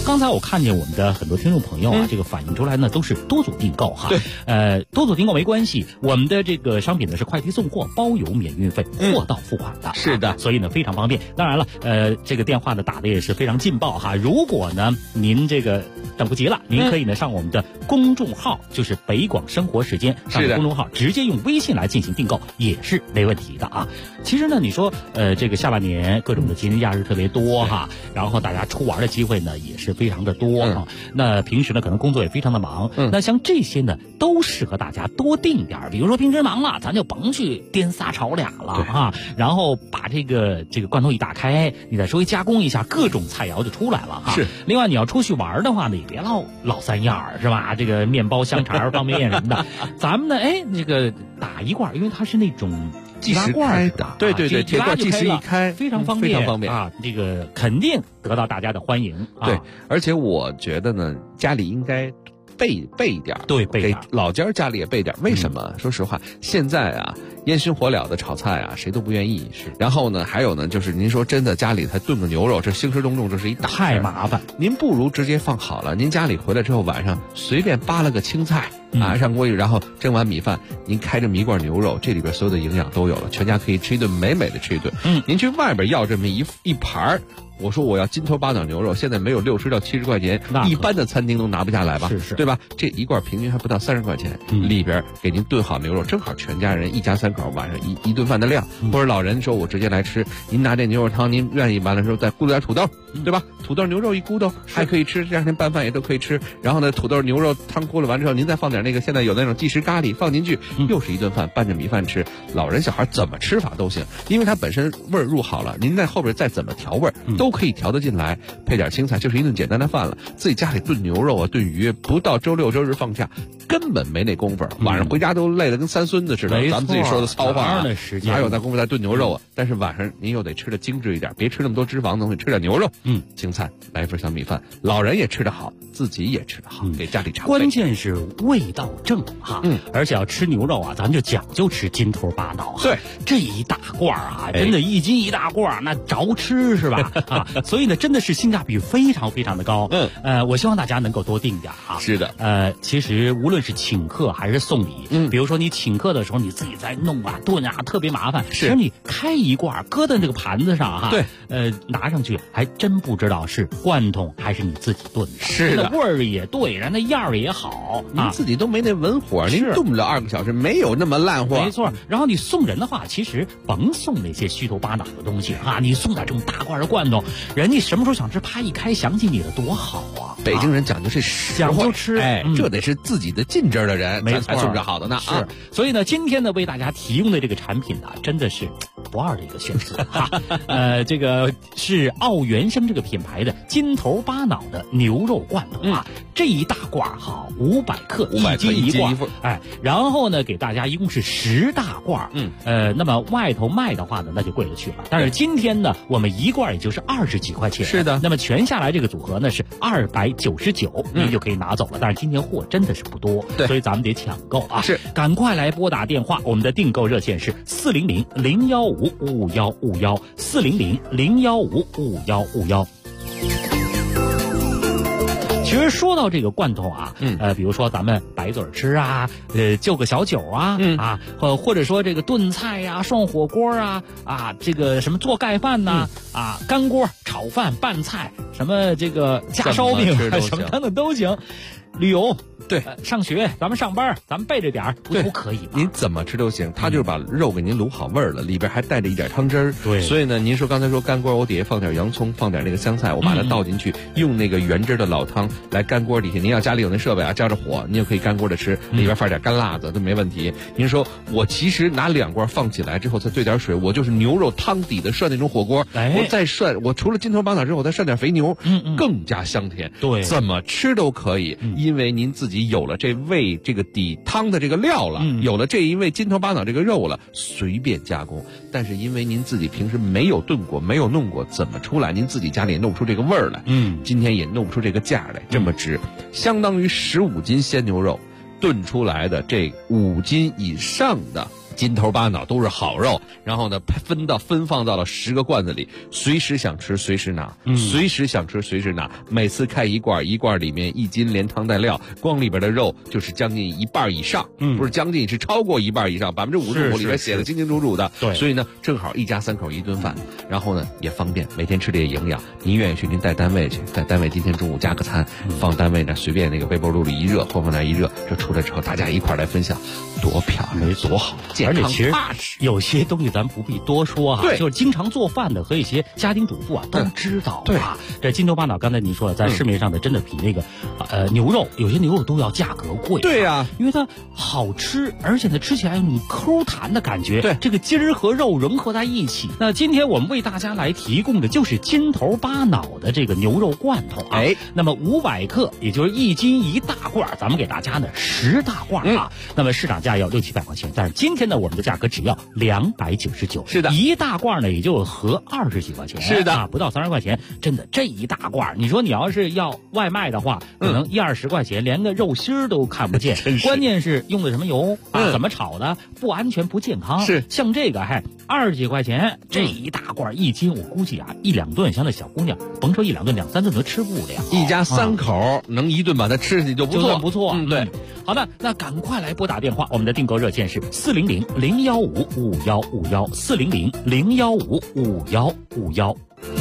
刚才我看见我们的很多听众朋友啊，这个反映出来呢都是多组订购哈。对，多组订购没关系，我们的这个商品呢是快递送货，包邮免运费，货到付款的。
是的，
所以呢非常方便。当然了，这个电话呢打的也是非常劲爆哈。如果呢您这个等不及了，您可以呢上我们的公众号，就是北广生活时间上的公众号，直接用微信来进行订购也是没问题的啊。其实呢，你说这个下半年各种的节日假日特别多哈，然后大家出玩的机会呢也是非常的多啊。那平时呢可能工作也非常的忙，那像这些呢都适合大家多订点。比如说平时忙了，咱就甭去颠仨炒俩了啊，然后把这个罐头一打开，你再稍微加工一下，各种菜肴就出来了哈。是。另外你要出去玩的话呢，也别老三样是吧？这个面包、香肠、方便面什么的，咱们呢这个打一罐，因为它是那种
计时开的，对，铁罐计时一开，
非常方便啊！这个肯定得到大家的欢迎。
对，而且我觉得呢，家里应该备一点，
对，备点。
老家家里也备点，为什么？说实话，现在啊，烟熏火燎的炒菜啊，谁都不愿意。是。然后呢，还有呢，就是您说真的，家里才炖个牛肉，这兴师动众，这是一大
太麻烦。
您不如直接放好了，您家里回来之后，晚上随便扒了个青菜。上锅里，然后蒸完米饭，您开这么一罐牛肉，这里边所有的营养都有了，全家可以吃一顿美美的吃一顿。您去外边要这么一盘，我说我要金头巴脑牛肉，现在没有60到70块钱，一般的餐厅都拿不下来吧？是，对吧？这一罐平均还不到30块钱，里边给您炖好牛肉，正好全家人一家3口晚上一顿饭的量。或者老人说我直接来吃，您拿这牛肉汤，您愿意完了之后再咕噜点土豆，对吧？土豆牛肉一咕嘟还可以吃，第二天拌饭也都可以吃。然后呢，土豆牛肉汤咕噜完之后，您再放点那个现在有那种即食咖喱放进去，又是一顿饭，拌着米饭吃。老人小孩怎么吃法都行，因为它本身味儿入好了，您在后边再怎么调味都可以调得进来，配点青菜就是一顿简单的饭了。自己家里炖牛肉啊，炖鱼，不到周六周日放假根本没那功夫，晚上回家都累得跟三孙子似的。咱们自己说的糙话，哪有那功夫在炖牛肉啊？但是晚上您又得吃的精致一点，别吃那么多脂肪的东西，吃点牛肉，青菜，来一份小米饭，老人也吃得好，自己也吃得好，给家里常备。
关键是味道正哈，而且要吃牛肉啊，咱就讲究吃金头巴脑。对，这一大罐啊，真的1斤1大罐，那着吃是吧？啊，所以呢，真的是性价比非常非常的高。我希望大家能够多订点啊。
是
的，其实无论是请客还是送礼，比如说你请客的时候你自己在弄啊炖啊，特别麻烦。其实你开一罐搁在这个盘子上哈，对，拿上去还真不知道是罐头还是你自己炖的。
是的，
味儿也对，然后那样儿也好，
您自己都没那文火，您炖不了2个小时，没有那么烂货。
没错，然后你送人的话，其实甭送那些虚头巴脑的东西啊，你送点这么大罐的罐头，人家什么时候想吃，啪一开想起你了，多好啊！
北京人讲究是实惠，
讲究吃，
这得是自己的近支的人才送着好的呢。
是，所以呢，今天呢为大家提供的这个产品呢，真的是不二的一个选择哈。这个是奥原生这个品牌的金头巴脑的牛肉罐头啊，这一大罐好500克，1斤1罐，然后呢给大家一共是10大罐，那么外头卖的话呢那就贵了去了，但是今天呢我们一罐也就是20几块钱，
是的，
那么全下来这个组合呢是299，您就可以拿走了，但是今天货真的是不多，所以咱们得抢购啊，是，赶快来拨打电话，我们的订购热线是400-015-5151，400-015-5151。其实说到这个罐头啊，比如说咱们白嘴吃啊，就个小酒啊，或者说这个炖菜呀、涮火锅啊，这个什么做盖饭呐，干锅炒饭拌菜，什么这个加烧饼什么等等都行。旅游对，上学咱们上班咱们备着点儿都可以，
您怎么吃都行。他就是把肉给您卤好味儿了，里边还带着一点汤汁儿。
对，
所以呢，您说刚才说干锅，我底下放点洋葱，放点那个香菜，我把它倒进去，用那个原汁的老汤来干锅底下。您要家里有那设备啊，加着火，您就可以干锅的吃，里边放点干辣子都没问题。您说我其实拿2罐放起来之后再兑点水，我就是牛肉汤底的涮那种火锅，我再涮，我除了金头巴脑之后，我再涮点肥牛，更加香甜。对，怎么吃都可以，因为您自己有了这味这个底汤的这个料了，有了这一味金头巴脑这个肉了，随便加工。但是因为您自己平时没有炖过，没有弄过，怎么出来？您自己家里也弄不出这个味儿来，今天也弄不出这个价来，这么值，相当于15斤鲜牛肉炖出来的这5斤以上的筋头巴脑都是好肉，然后呢分放到了10个罐子里，随时想吃随时拿，随时想吃随时拿。每次开一罐里面1斤连汤带料，光里边的肉就是将近1半以上，不是将近，是超过1半以上，55%里边写的清清楚楚的。
对，
所以呢，正好一家3口1顿饭，然后呢也方便，每天吃的也营养。您愿意去，您带单位去，在单位今天中午加个餐，放单位那随便那个微波炉里一热，或放那一热，这出来之后大家一块来分享，多漂亮，多好，健康踏实。
有些东西咱不必多说
对，
就是经常做饭的和一些家庭主妇啊都知道
对
这筋头巴脑，刚才您说了，在市面上的真的比那个牛肉，有些牛肉都要价格贵。
对呀，
因为它好吃，而且呢吃起来有那种抠弹的感觉。
对，
这个筋儿和肉融合在一起。那今天我们为大家来提供的就是筋头巴脑的这个牛肉罐头啊。那么500克，也就是1斤1大罐，咱们给大家呢10大罐啊。那么市场价要600-700块钱，但是今天呢我们的价格只要299。
是的，
一大罐呢也就合20几块钱。
是的，
不到30块钱，真的这一大罐，你说你要是要外卖的话，可能1-20块钱，连个肉心儿都看不见。关键是用的什么油啊？怎么炒的？不安全不健康。
是
像这个还20几块钱，这一大罐1斤，我估计啊1-2顿，像那小姑娘，甭说1-2顿，2-3顿都吃不了。
一家3口能1顿把它吃下去就不错，
不错。
对。
好的，那赶快来拨打电话，我们的订购热线是400-015-5151，400-015-5151。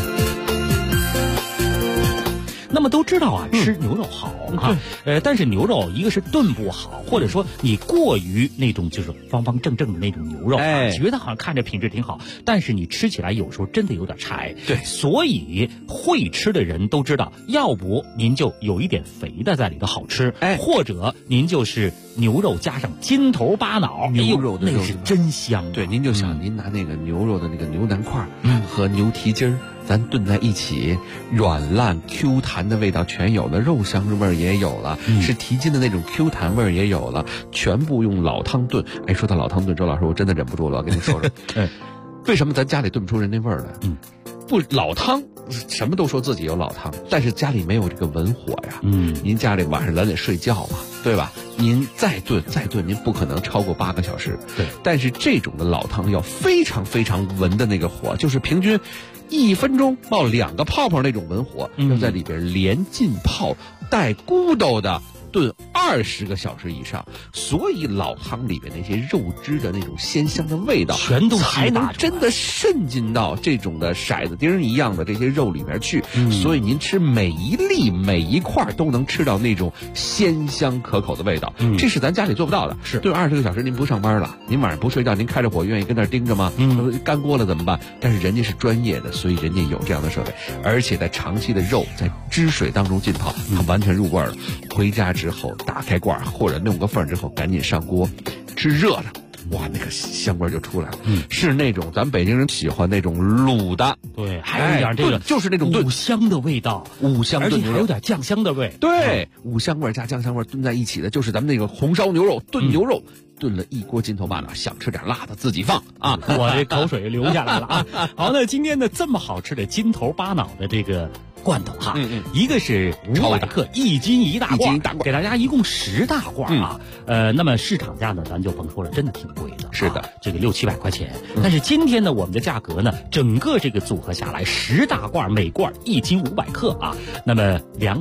那么都知道啊，吃牛肉好啊，但是牛肉一个是炖不好，或者说你过于那种就是方方正正的那种牛肉，觉得好像看着品质挺好，但是你吃起来有时候真的有点柴。
对，
所以会吃的人都知道，要不您就有一点肥的在里头好吃，或者您就是牛肉加上筋头巴脑，
牛肉的肉
那是真香。
对，您就想您拿那个牛肉的那个牛腩块和牛蹄筋儿。咱炖在一起，软烂 Q 弹的味道全有了，肉香味儿也有了，是蹄筋的那种 Q 弹味儿也有了，全部用老汤炖。说到老汤炖，周老师我真的忍不住了，我跟你说说，为什么咱家里炖不出人那味儿来？不，老汤什么都说自己有老汤，但是家里没有这个文火呀。您家里晚上咱得睡觉吧，对吧？您再炖，您不可能超过8个小时。
对，
但是这种的老汤要非常非常文的那个火，就是平均1分钟冒2个泡泡那种文火，要在里边连浸泡带咕咚的炖20个小时以上，所以老汤里边那些肉汁的那种鲜香的味道，
全都
才能真的渗进到这种的骰子丁一样的这些肉里边去。所以您吃每一粒每一块都能吃到那种鲜香可口的味道。这是咱家里做不到的。
是
炖20个小时，您不上班了，您晚上不睡觉，您开着火愿意跟那儿盯着吗？干锅了怎么办？但是人家是专业的，所以人家有这样的设备，而且在长期的肉在汁水当中浸泡，它完全入味了。回家之后打开罐或者弄个缝之后赶紧上锅吃热的，哇，那个香味就出来了。是那种咱北京人喜欢那种卤的，
对，还有一点这个
就是那种
五香的味道，
五香炖牛肉，
而且还有点酱香的味。
对，五香味加酱香味炖在一起的，就是咱们那个红烧牛肉炖牛肉。炖了一锅筋头巴脑，想吃点辣的自己放啊！
我这口水流下来了啊！好，那今天呢这么好吃的筋头巴脑的这个罐头哈，一个是500克1斤1大罐，给大家一共10大罐啊。那么市场价呢，咱就甭说了，真的挺贵的。
是的，
这个600-700块钱。但是今天呢，我们的价格呢，整个这个组合下来10大罐，每罐1斤500克啊，那么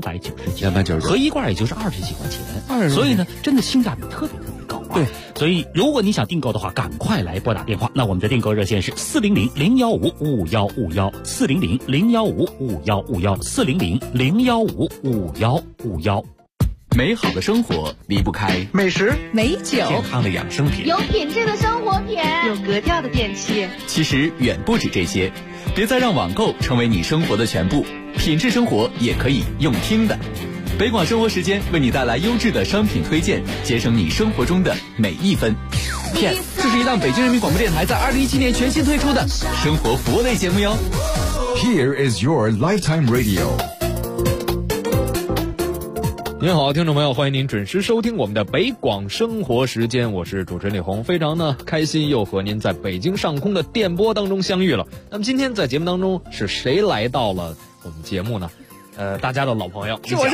299，合一罐也就是20几块钱。所以呢，真的性价比特别高啊。
对，
所以如果你想订购的话，赶快来拨打电话。那我们的订购热线是400-015-5151，400-015-5151，400-015-5151。
美好的生活离不开
美食、
美酒、
健康的养生品、
有品质的生活品、
有格调的电器。
其实远不止这些，别再让网购成为你生活的全部，品质生活也可以用听的。北广生活时间为你带来优质的商品推荐，节省你生活中的每一分。片，这是一档北京人民广播电台在2017年全新推出的生活服务类节目哟。
Here is your lifetime radio。
您好，听众朋友，欢迎您准时收听我们的北广生活时间，我是主持人李红，非常呢开心又和您在北京上空的电波当中相遇了。那么今天在节目当中是谁来到了我们节目呢？ 大家的老朋友，
是我，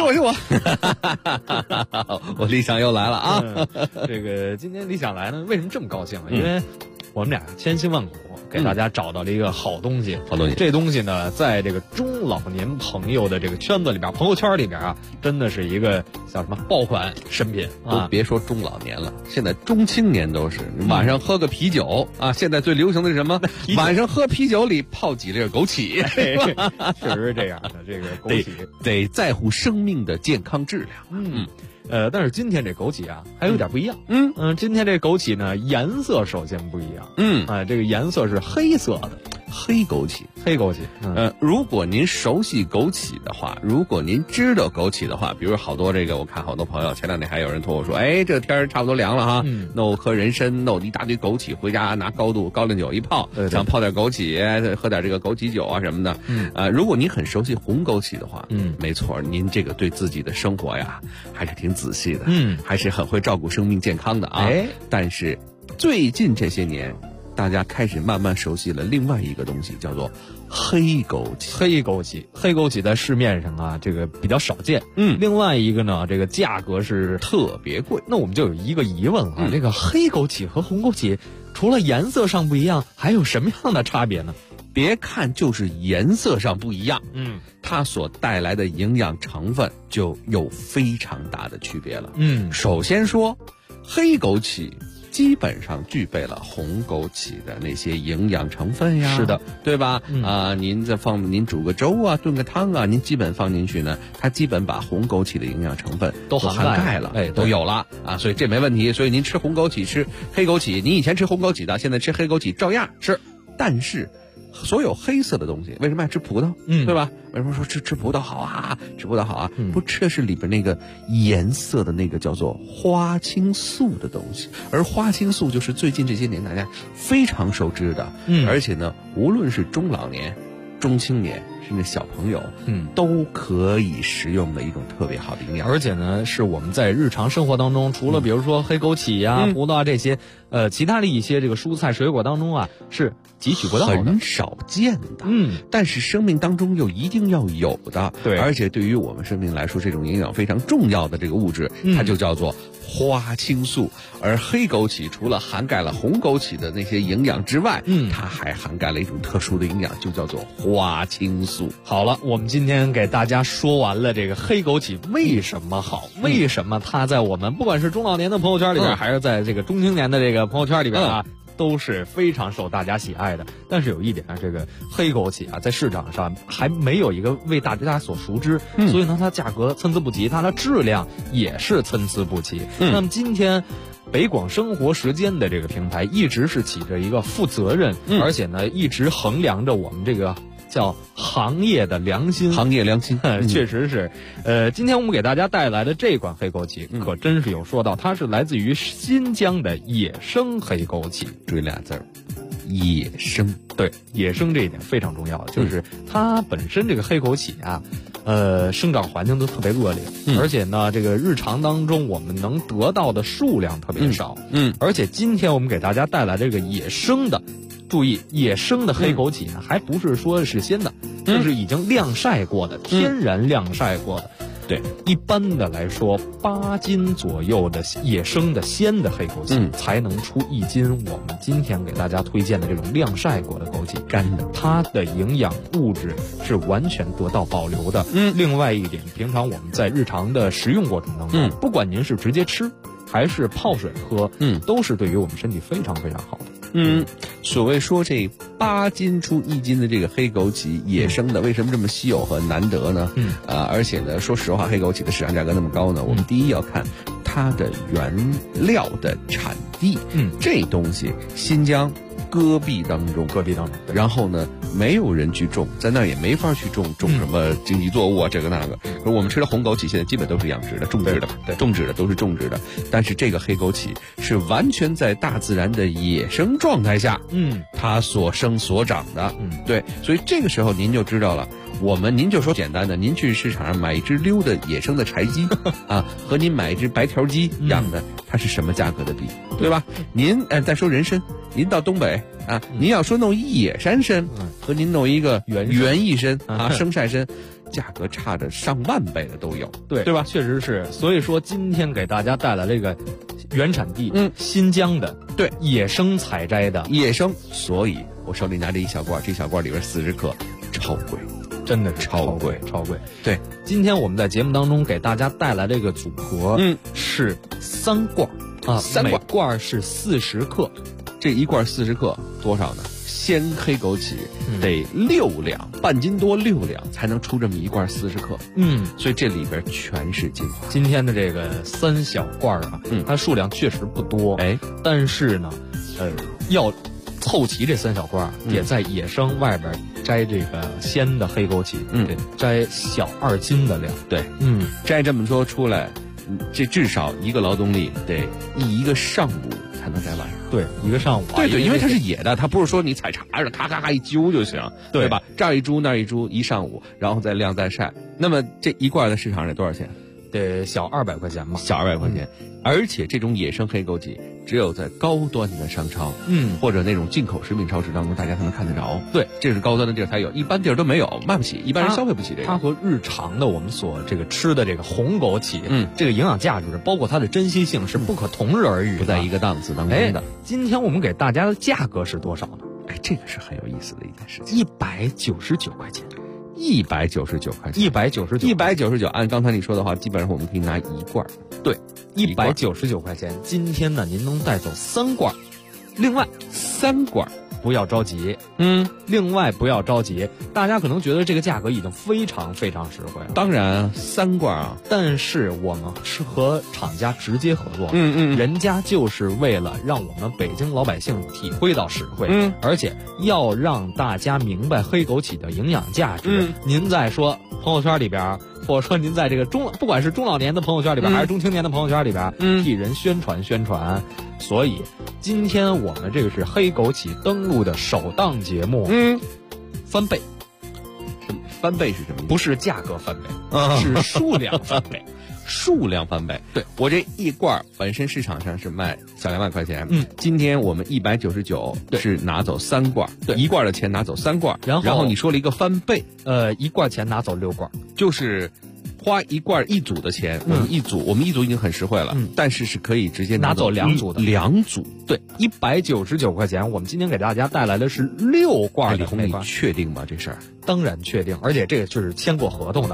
我李想又来了啊！
这个今天李想来呢，为什么这么高兴？因为我们俩千辛万苦给大家找到了一个好东西，这东西呢，在这个中老年朋友的这个圈子里边，朋友圈里边啊，真的是一个叫什么爆款神品啊！
别说中老年了，现在中青年都是。晚上喝个啤酒啊，现在最流行的是什么？晚上喝啤酒里泡几粒枸杞，
确实是这样的。这个枸杞
得在乎生命的健康质量。
但是今天这枸杞啊，还有点不一样。今天这枸杞呢，颜色首先不一样。这个颜色是黑色的，
黑枸杞。如果您熟悉枸杞的话，如果您知道枸杞的话，比如好多这个，我看好多朋友前两天还有人托我说，哎，这个天差不多凉了哈，弄颗人参，弄一大堆枸杞回家，拿高粱酒一泡，想泡点枸杞，喝点这个枸杞酒啊什么的。如果您很熟悉红枸杞的话，没错，您这个对自己的生活呀还是挺仔细的，还是很会照顾生命健康的啊。但是最近这些年，大家开始慢慢熟悉了另外一个东西，叫做黑枸杞。
黑枸杞在市面上啊，这个比较少见。另外一个呢，这个价格是特别贵。那我们就有一个疑问啊，这个黑枸杞和红枸杞除了颜色上不一样，还有什么样的差别呢？
别看就是颜色上不一样，它所带来的营养成分就有非常大的区别了。首先说黑枸杞基本上具备了红枸杞的那些营养成分呀，
是的，
对吧？您煮个粥啊，炖个汤啊，您基本放进去呢，它基本把红枸杞的营养成分
都
涵盖了，都有了啊，所以这没问题。所以您吃红枸杞，吃黑枸杞，你以前吃红枸杞的，现在吃黑枸杞照样吃，但是所有黑色的东西，为什么爱吃葡萄？对吧？为什么说吃葡萄好啊？吃葡萄好啊？不吃的是里边那个颜色的那个叫做花青素的东西，而花青素就是最近这些年大家非常熟知的，而且呢，无论是中老年、中青年，甚至小朋友，都可以食用的一种特别好的营养。
而且呢，是我们在日常生活当中，除了比如说黑枸杞呀、葡萄啊这些，其他的一些这个蔬菜水果当中啊，是汲取不到的，
很少见的。但是生命当中又一定要有的。
对，
而且对于我们生命来说，这种营养非常重要的这个物质，它就叫做花青素。而黑枸杞除了涵盖了红枸杞的那些营养之外，它还涵盖了一种特殊的营养，就叫做花青素。
好了，我们今天给大家说完了这个黑枸杞为什么好，为什么它在我们不管是中老年的朋友圈里边，还是在这个中青年的这个朋友圈里边啊，都是非常受大家喜爱的。但是有一点啊，这个黑枸杞啊，在市场上还没有一个为大家所熟知，所以呢，它价格参差不齐，它的质量也是参差不齐。那么今天北广生活时间的这个平台一直是起着一个负责任，而且呢，一直衡量着我们这个叫行业的良心，确实是。今天我们给大家带来的这款黑枸杞，可真是有说到，它是来自于新疆的野生黑枸杞，
注意俩字儿，野生。
对，野生这一点非常重要，就是它本身这个黑枸杞啊，生长环境都特别恶劣，而且呢，这个日常当中我们能得到的数量特别少，而且今天我们给大家带来这个野生的，注意，野生的黑枸杞呢，还不是说是鲜的，就是已经晾晒过的，天然晾晒过的。对，一般的来说，8斤左右的野生的鲜的黑枸杞才能出1斤。我们今天给大家推荐的这种晾晒过的枸杞，干的，它的营养物质是完全得到保留的。另外一点，平常我们在日常的食用过程当中，不管您是直接吃还是泡水喝，都是对于我们身体非常非常好的。
所谓说这8斤出1斤的这个黑枸杞野生的，为什么这么稀有和难得呢？而且呢，说实话，黑枸杞的市场价格那么高呢，我们第一要看它的原料的产地。这东西新疆戈壁当中，然后呢，没有人去种，在那儿也没法去种什么经济作物啊，这个那个。而我们吃的红枸杞现在基本都是养殖的、种植的，种植的都是种植的。但是这个黑枸杞是完全在大自然的野生状态下，它所生所长的，对，所以这个时候您就知道了。您就说简单的，您去市场上买一只溜的野生的柴鸡啊，和您买一只白条鸡养的，它是什么价格的比，对吧？您再说人参，您到东北啊，您要说弄一野山参，和您弄一个原意参啊，生晒参， 价格差着上万倍的都有，
对吧？确实是。所以说今天给大家带来这个原产地，新疆的，
对，
野生采摘的
野生，所以我手里拿着一小罐，这小罐里边40克，超贵。
真的是
超贵。
对，今天我们在节目当中给大家带来这个组合，是3罐啊，3罐，每罐是40克，
这一罐40克多少呢？鲜黑枸杞得6两，半斤多6两才能出这么一罐40克。所以这里边全是精华。
今天的这个3小罐啊，它数量确实不多，但是呢，要凑齐这3小罐，也在野生外边摘这个鲜的黑枸杞，摘小2斤的量。
对，摘这么多出来，这至少一个劳动力得一个上午才能摘完。
对，一个上午。
对，因为它是野的，它不是说你采茶着咔咔咔一揪就行，对吧？这儿一株那儿一株，一上午，然后再晾再晒。那么这一罐在市场得多少钱？
得小200块钱吧，
小200块钱。而且这种野生黑枸杞只有在高端的商超，或者那种进口食品超市当中，大家才能看得着。
对，
这是高端的地儿才有，一般地儿都没有，卖不起，一般人消费不起这个。
它和日常的我们所这个吃的这个红枸杞，这个营养价值，包括它的珍惜性是不可同日而语的，
不在一个档次当中的。
今天我们给大家的价格是多少呢？
这个是很有意思的一件事情
，199块钱。
199块钱，199。按刚才你说的话，基本上我们可以拿一罐。
对，199块钱。今天呢，您能带走3罐。另外
3罐
不要着急，另外不要着急。大家可能觉得这个价格已经非常非常实惠了。
当然3罐啊，
但是我们是和厂家直接合作，人家就是为了让我们北京老百姓体会到实惠，而且要让大家明白黑枸杞的营养价值。您在说朋友圈里边，或者说您在这个不管是中老年的朋友圈里边，还是中青年的朋友圈里边，替人宣传。所以今天我们这个是黑枸杞登陆的首档节目，翻倍。
翻倍是什么意思？
不是价格翻倍，是数量翻倍。
数量翻倍。对，我这一罐本身市场上是卖小200块钱，今天我们199是拿走3罐，对，一罐的钱拿走3罐，然后你说了一个翻倍，
一罐钱拿走6罐，
就是花一罐一组的钱，我们一组已经很实惠了，但是是可以直接拿走
2组的
，2组。
对，199块钱，我们今天给大家带来的是6罐的黑枸杞。
你确定吗？这事儿？
当然确定，而且这个就是签过合同的。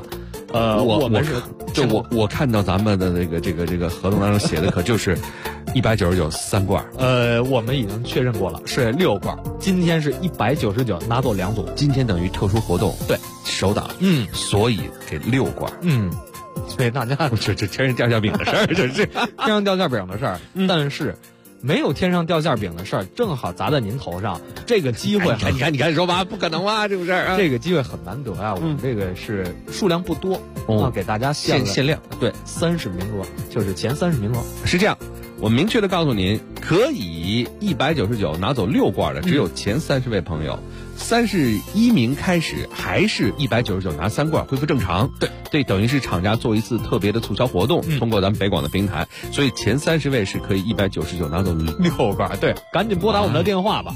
我看到咱们的这个合同当中写的可就是199 3罐。
我们已经确认过了，是6罐。今天是199拿走2组，
今天等于特殊活动，
对，
首档，所以给6罐，
所以大家
这全是掉馅饼的事儿，这是
天上掉馅饼的事儿，但是。没有天上掉馅饼的事儿，正好砸在您头上。这个机会，
你看说吧，不可能吧？这个事儿，
这个机会很难得啊。我们这个是数量不多，给大家限量，对，30名额，就是前30名额。
是这样，我明确的告诉您，可以199拿走6罐的，只有前30位朋友。31名开始还是199拿3罐，恢复正常。对，等于是厂家做一次特别的促销活动，通过咱们北广的平台，所以前30位是可以199拿走
6罐。对，赶紧拨打我们的电话吧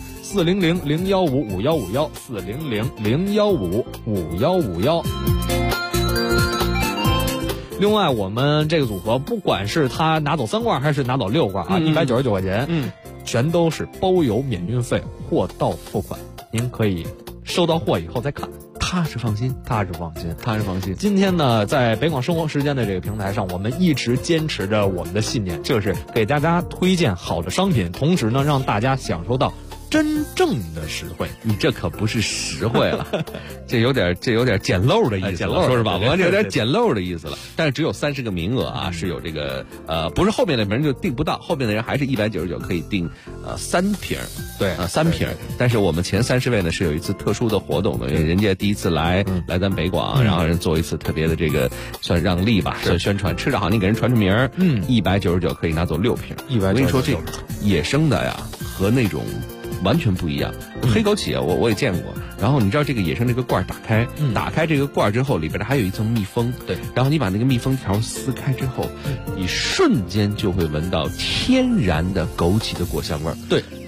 ，400-015-5151，400-015-5151。另外，我们这个组合，不管是他拿走3罐还是拿走6罐啊，199块钱，全都是包邮免运费，货到付款。您可以收到货以后再看，
踏实放心。
今天呢，在北广生活时间的这个平台上，我们一直坚持着我们的信念，就是给大家推荐好的商品，同时呢，让大家享受到真正的实惠。
你这可不是实惠了，这有点捡漏的意思了，说是吧？我有点捡漏的意思了。但是只有30个名额啊，是有这个不是后面的人就订不到，后面的人还是199可以订3瓶，
对
，3瓶。但是我们前30位呢是有一次特殊的活动的，因为人家第一次来咱北广，然后人做一次特别的这个算让利吧，算宣传，吃着好你给人传出名，199可以拿走6瓶。
我
跟你说，这野生的呀和那种完全不一样。黑枸杞啊，我也见过。然后你知道这个野生这个罐打开这个罐之后，里边还有一层密封。
对。
然后你把那个密封条撕开之后，你瞬间就会闻到天然的枸杞的果香味儿。
对。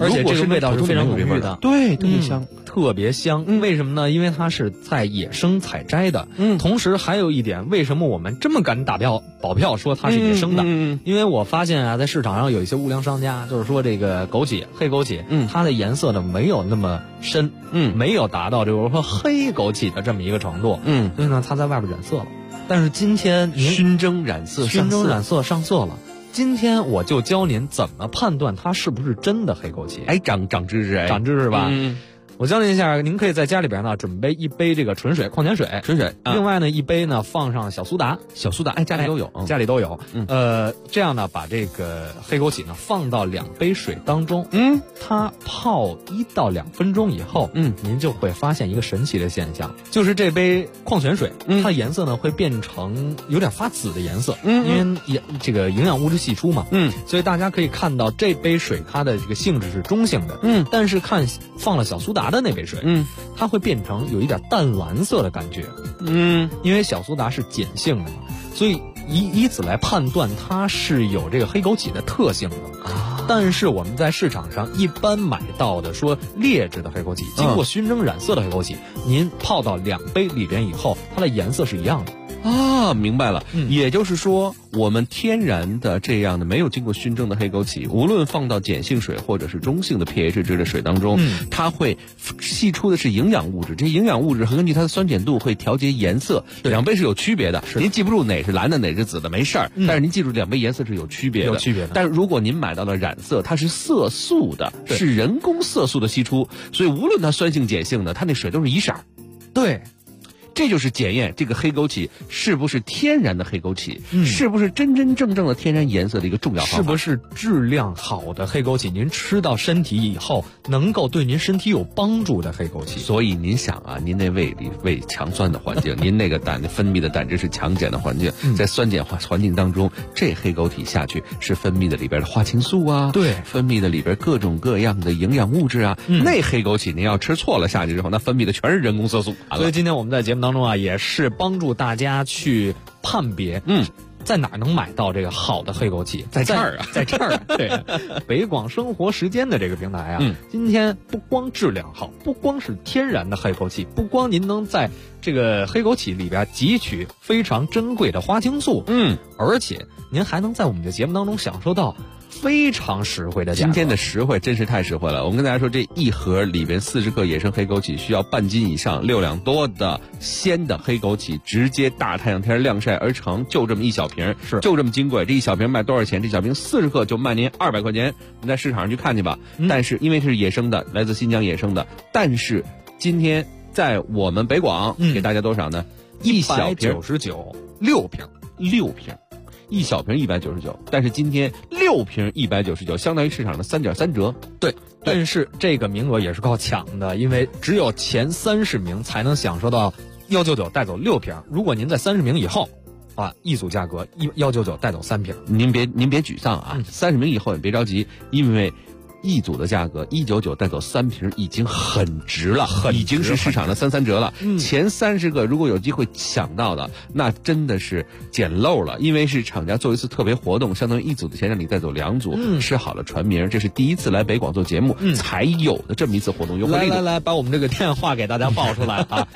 而且这个味道是非常浓郁的，
对，特别香，
特别香。为什么呢？因为它是在野生采摘的。同时还有一点，为什么我们这么敢保票说它是野生的？因为我发现啊，在市场上有一些无良商家，就是说这个枸杞、黑枸杞，它的颜色呢没有那么深，没有达到就是说黑枸杞的这么一个程度，所以呢，它在外边染色了。但是今天您
熏蒸染色
上色了。今天我就教您怎么判断它是不是真的黑枸杞。
哎，长知识，
长知识吧？我教您一下，您可以在家里边呢准备一杯这个纯水矿泉水，另外呢一杯呢放上小苏打，哎，家里都有，这样呢把这个黑枸杞呢放到2杯水当中，它泡1到2分钟以后，您就会发现一个神奇的现象，就是这杯矿泉水，它的颜色呢会变成有点发紫的颜色，因为这个营养物质析出嘛，所以大家可以看到这杯水它的这个性质是中性的，但是看放了小苏打的那杯水，它会变成有一点淡蓝色的感觉，因为小苏打是碱性的嘛，所以以此来判断它是有这个黑枸杞的特性的。但是我们在市场上一般买到的说劣质的黑枸杞，经过熏蒸染色的黑枸杞，您泡到2杯里边以后，它的颜色是一样的。
明白了，也就是说，我们天然的这样的没有经过熏蒸的黑枸杞，无论放到碱性水或者是中性的 pH 值的水当中，它会析出的是营养物质，这些营养物质根据它的酸碱度会调节颜色，2杯是有区别的。您记不住哪是蓝的哪是紫的没事儿，但是您记住2杯颜色是有区别的。但是如果您买到了染色，它是色素的，是人工色素的析出，所以无论它酸性碱性的，它那水都是一色。
对。
这就是检验这个黑枸杞是不是天然的黑枸杞，是不是真真正正的天然颜色的一个重要方法。
是不是质量好的黑枸杞，您吃到身体以后能够对您身体有帮助的黑枸杞。
所以您想啊，您那胃强酸的环境，您那个分泌的胆汁是强碱的环境，在酸碱环境当中，这黑枸杞下去是分泌的里边的花青素啊，
对，
分泌的里边各种各样的营养物质啊，那黑枸杞您要吃错了下去之后，那分泌的全是人工色素。
所以今天我们在节目当中啊，也是帮助大家去判别，在哪能买到这个好的黑枸杞？
在这儿
啊，对，北广生活时间的这个平台啊，今天不光质量好，不光是天然的黑枸杞，不光您能在这个黑枸杞里边汲取非常珍贵的花青素，而且您还能在我们的节目当中享受到非常实惠的价格。
今天的实惠真是太实惠了。我们跟大家说，这一盒里边40克野生黑枸杞需要半斤以上，6两多的鲜的黑枸杞，直接大太阳天晾晒而成，就这么一小瓶，就这么金贵。这一小瓶卖多少钱？这小瓶40克就卖您200块钱，您在市场上去看去吧。但是因为是野生的，来自新疆野生的，但是今天在我们北广给大家多少呢？一小瓶
199，
6瓶。一小瓶199，但是今天6瓶199，相当于市场的3.3折。
对，但是这个名额也是靠抢的，因为只有前30名才能享受到199带走6瓶。如果您在30名以后，一组价格199带走3瓶。
您别沮丧啊，30名以后也别着急，因为一组的价格199带走3瓶已经很值了，已经是市场的3.3折了。前30个如果有机会抢到的，那真的是捡漏了，因为是厂家做一次特别活动，相当于一组的钱让你带走2组，吃好了传名。这是第一次来北广做节目才有的这么一次活动优惠力度。
来，把我们这个电话给大家报出来啊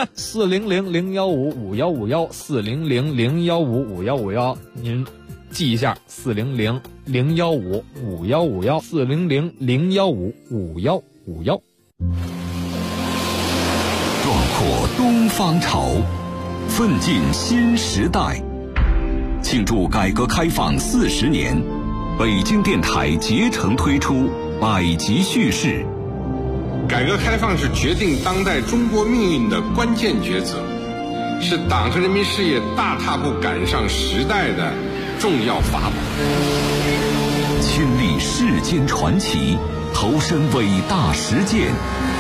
，400-015-5151，400-015-5151，您记一下，400-015-5151，400-015-5151。
壮阔东方潮，奋进新时代。庆祝改革开放40年，北京电台竭诚推出百集叙事。
改革开放是决定当代中国命运的关键抉择，是党和人民事业大踏步赶上时代的重要法宝。
亲历世间传奇，投身伟大实践，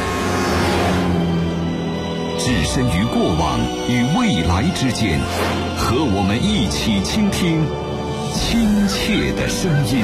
置身于过往与未来之间，和我们一起倾听亲切的声音。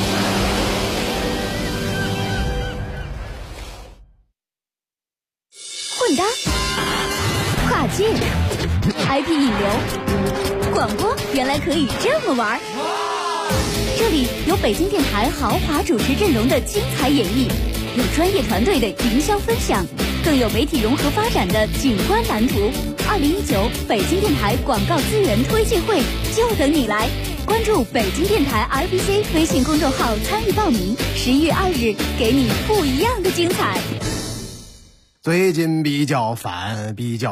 混搭、跨界、IP 引流，广播原来可以这么玩。这里有北京电台豪华主持阵容的精彩演绎， 有专业团队的营销分享，更有媒体融合发展的景观蓝图。2019北京电台广告资源推介会就等你来，关注北京电台 RBC 微信公众号参与报名。11月2日，给你不一样的精彩。
最近比较烦，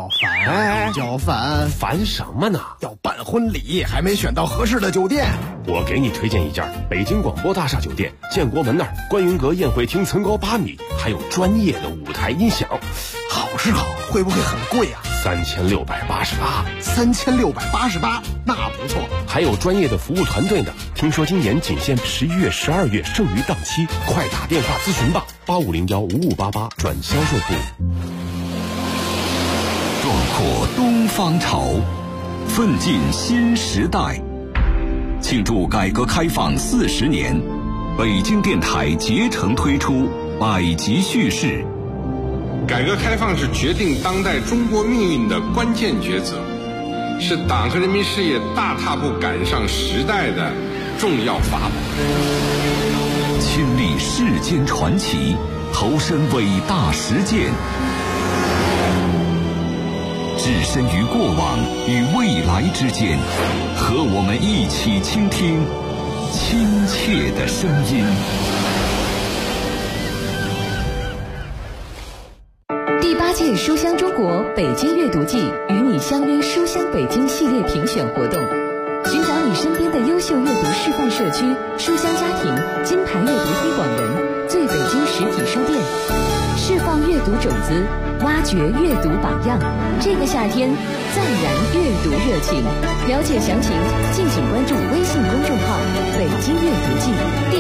烦什么呢？
要办婚礼，还没选到合适的酒店。
我给你推荐一家北京广播大厦酒店，建国门那儿观云阁宴会厅层高8米，还有专业的舞台音响。
好是好，会不会很贵啊
？3688，
3688，那不错。
还有专业的服务团队呢。听说今年仅限11月、12月剩余档期，快打电话咨询吧，85015588转销售部。
壮阔东方潮，奋进新时代。庆祝改革开放40年，北京电台竭诚推出百集叙事。
改革开放是决定当代中国命运的关键抉择，是党和人民事业大踏步赶上时代的重要法宝。
亲历世间传奇，投身伟大实践，置身于过往与未来之间，和我们一起倾听亲切的声音。
第8届书香中国北京阅读季与你相约书香北京系列评选活动，寻找你身边的优秀阅读示范社区、书香家庭、金牌阅读推广人、最北京实体书店，释放阅读种子，挖掘阅读榜样。这个夏天，再燃阅读热情。了解详情，敬请关注微信公众号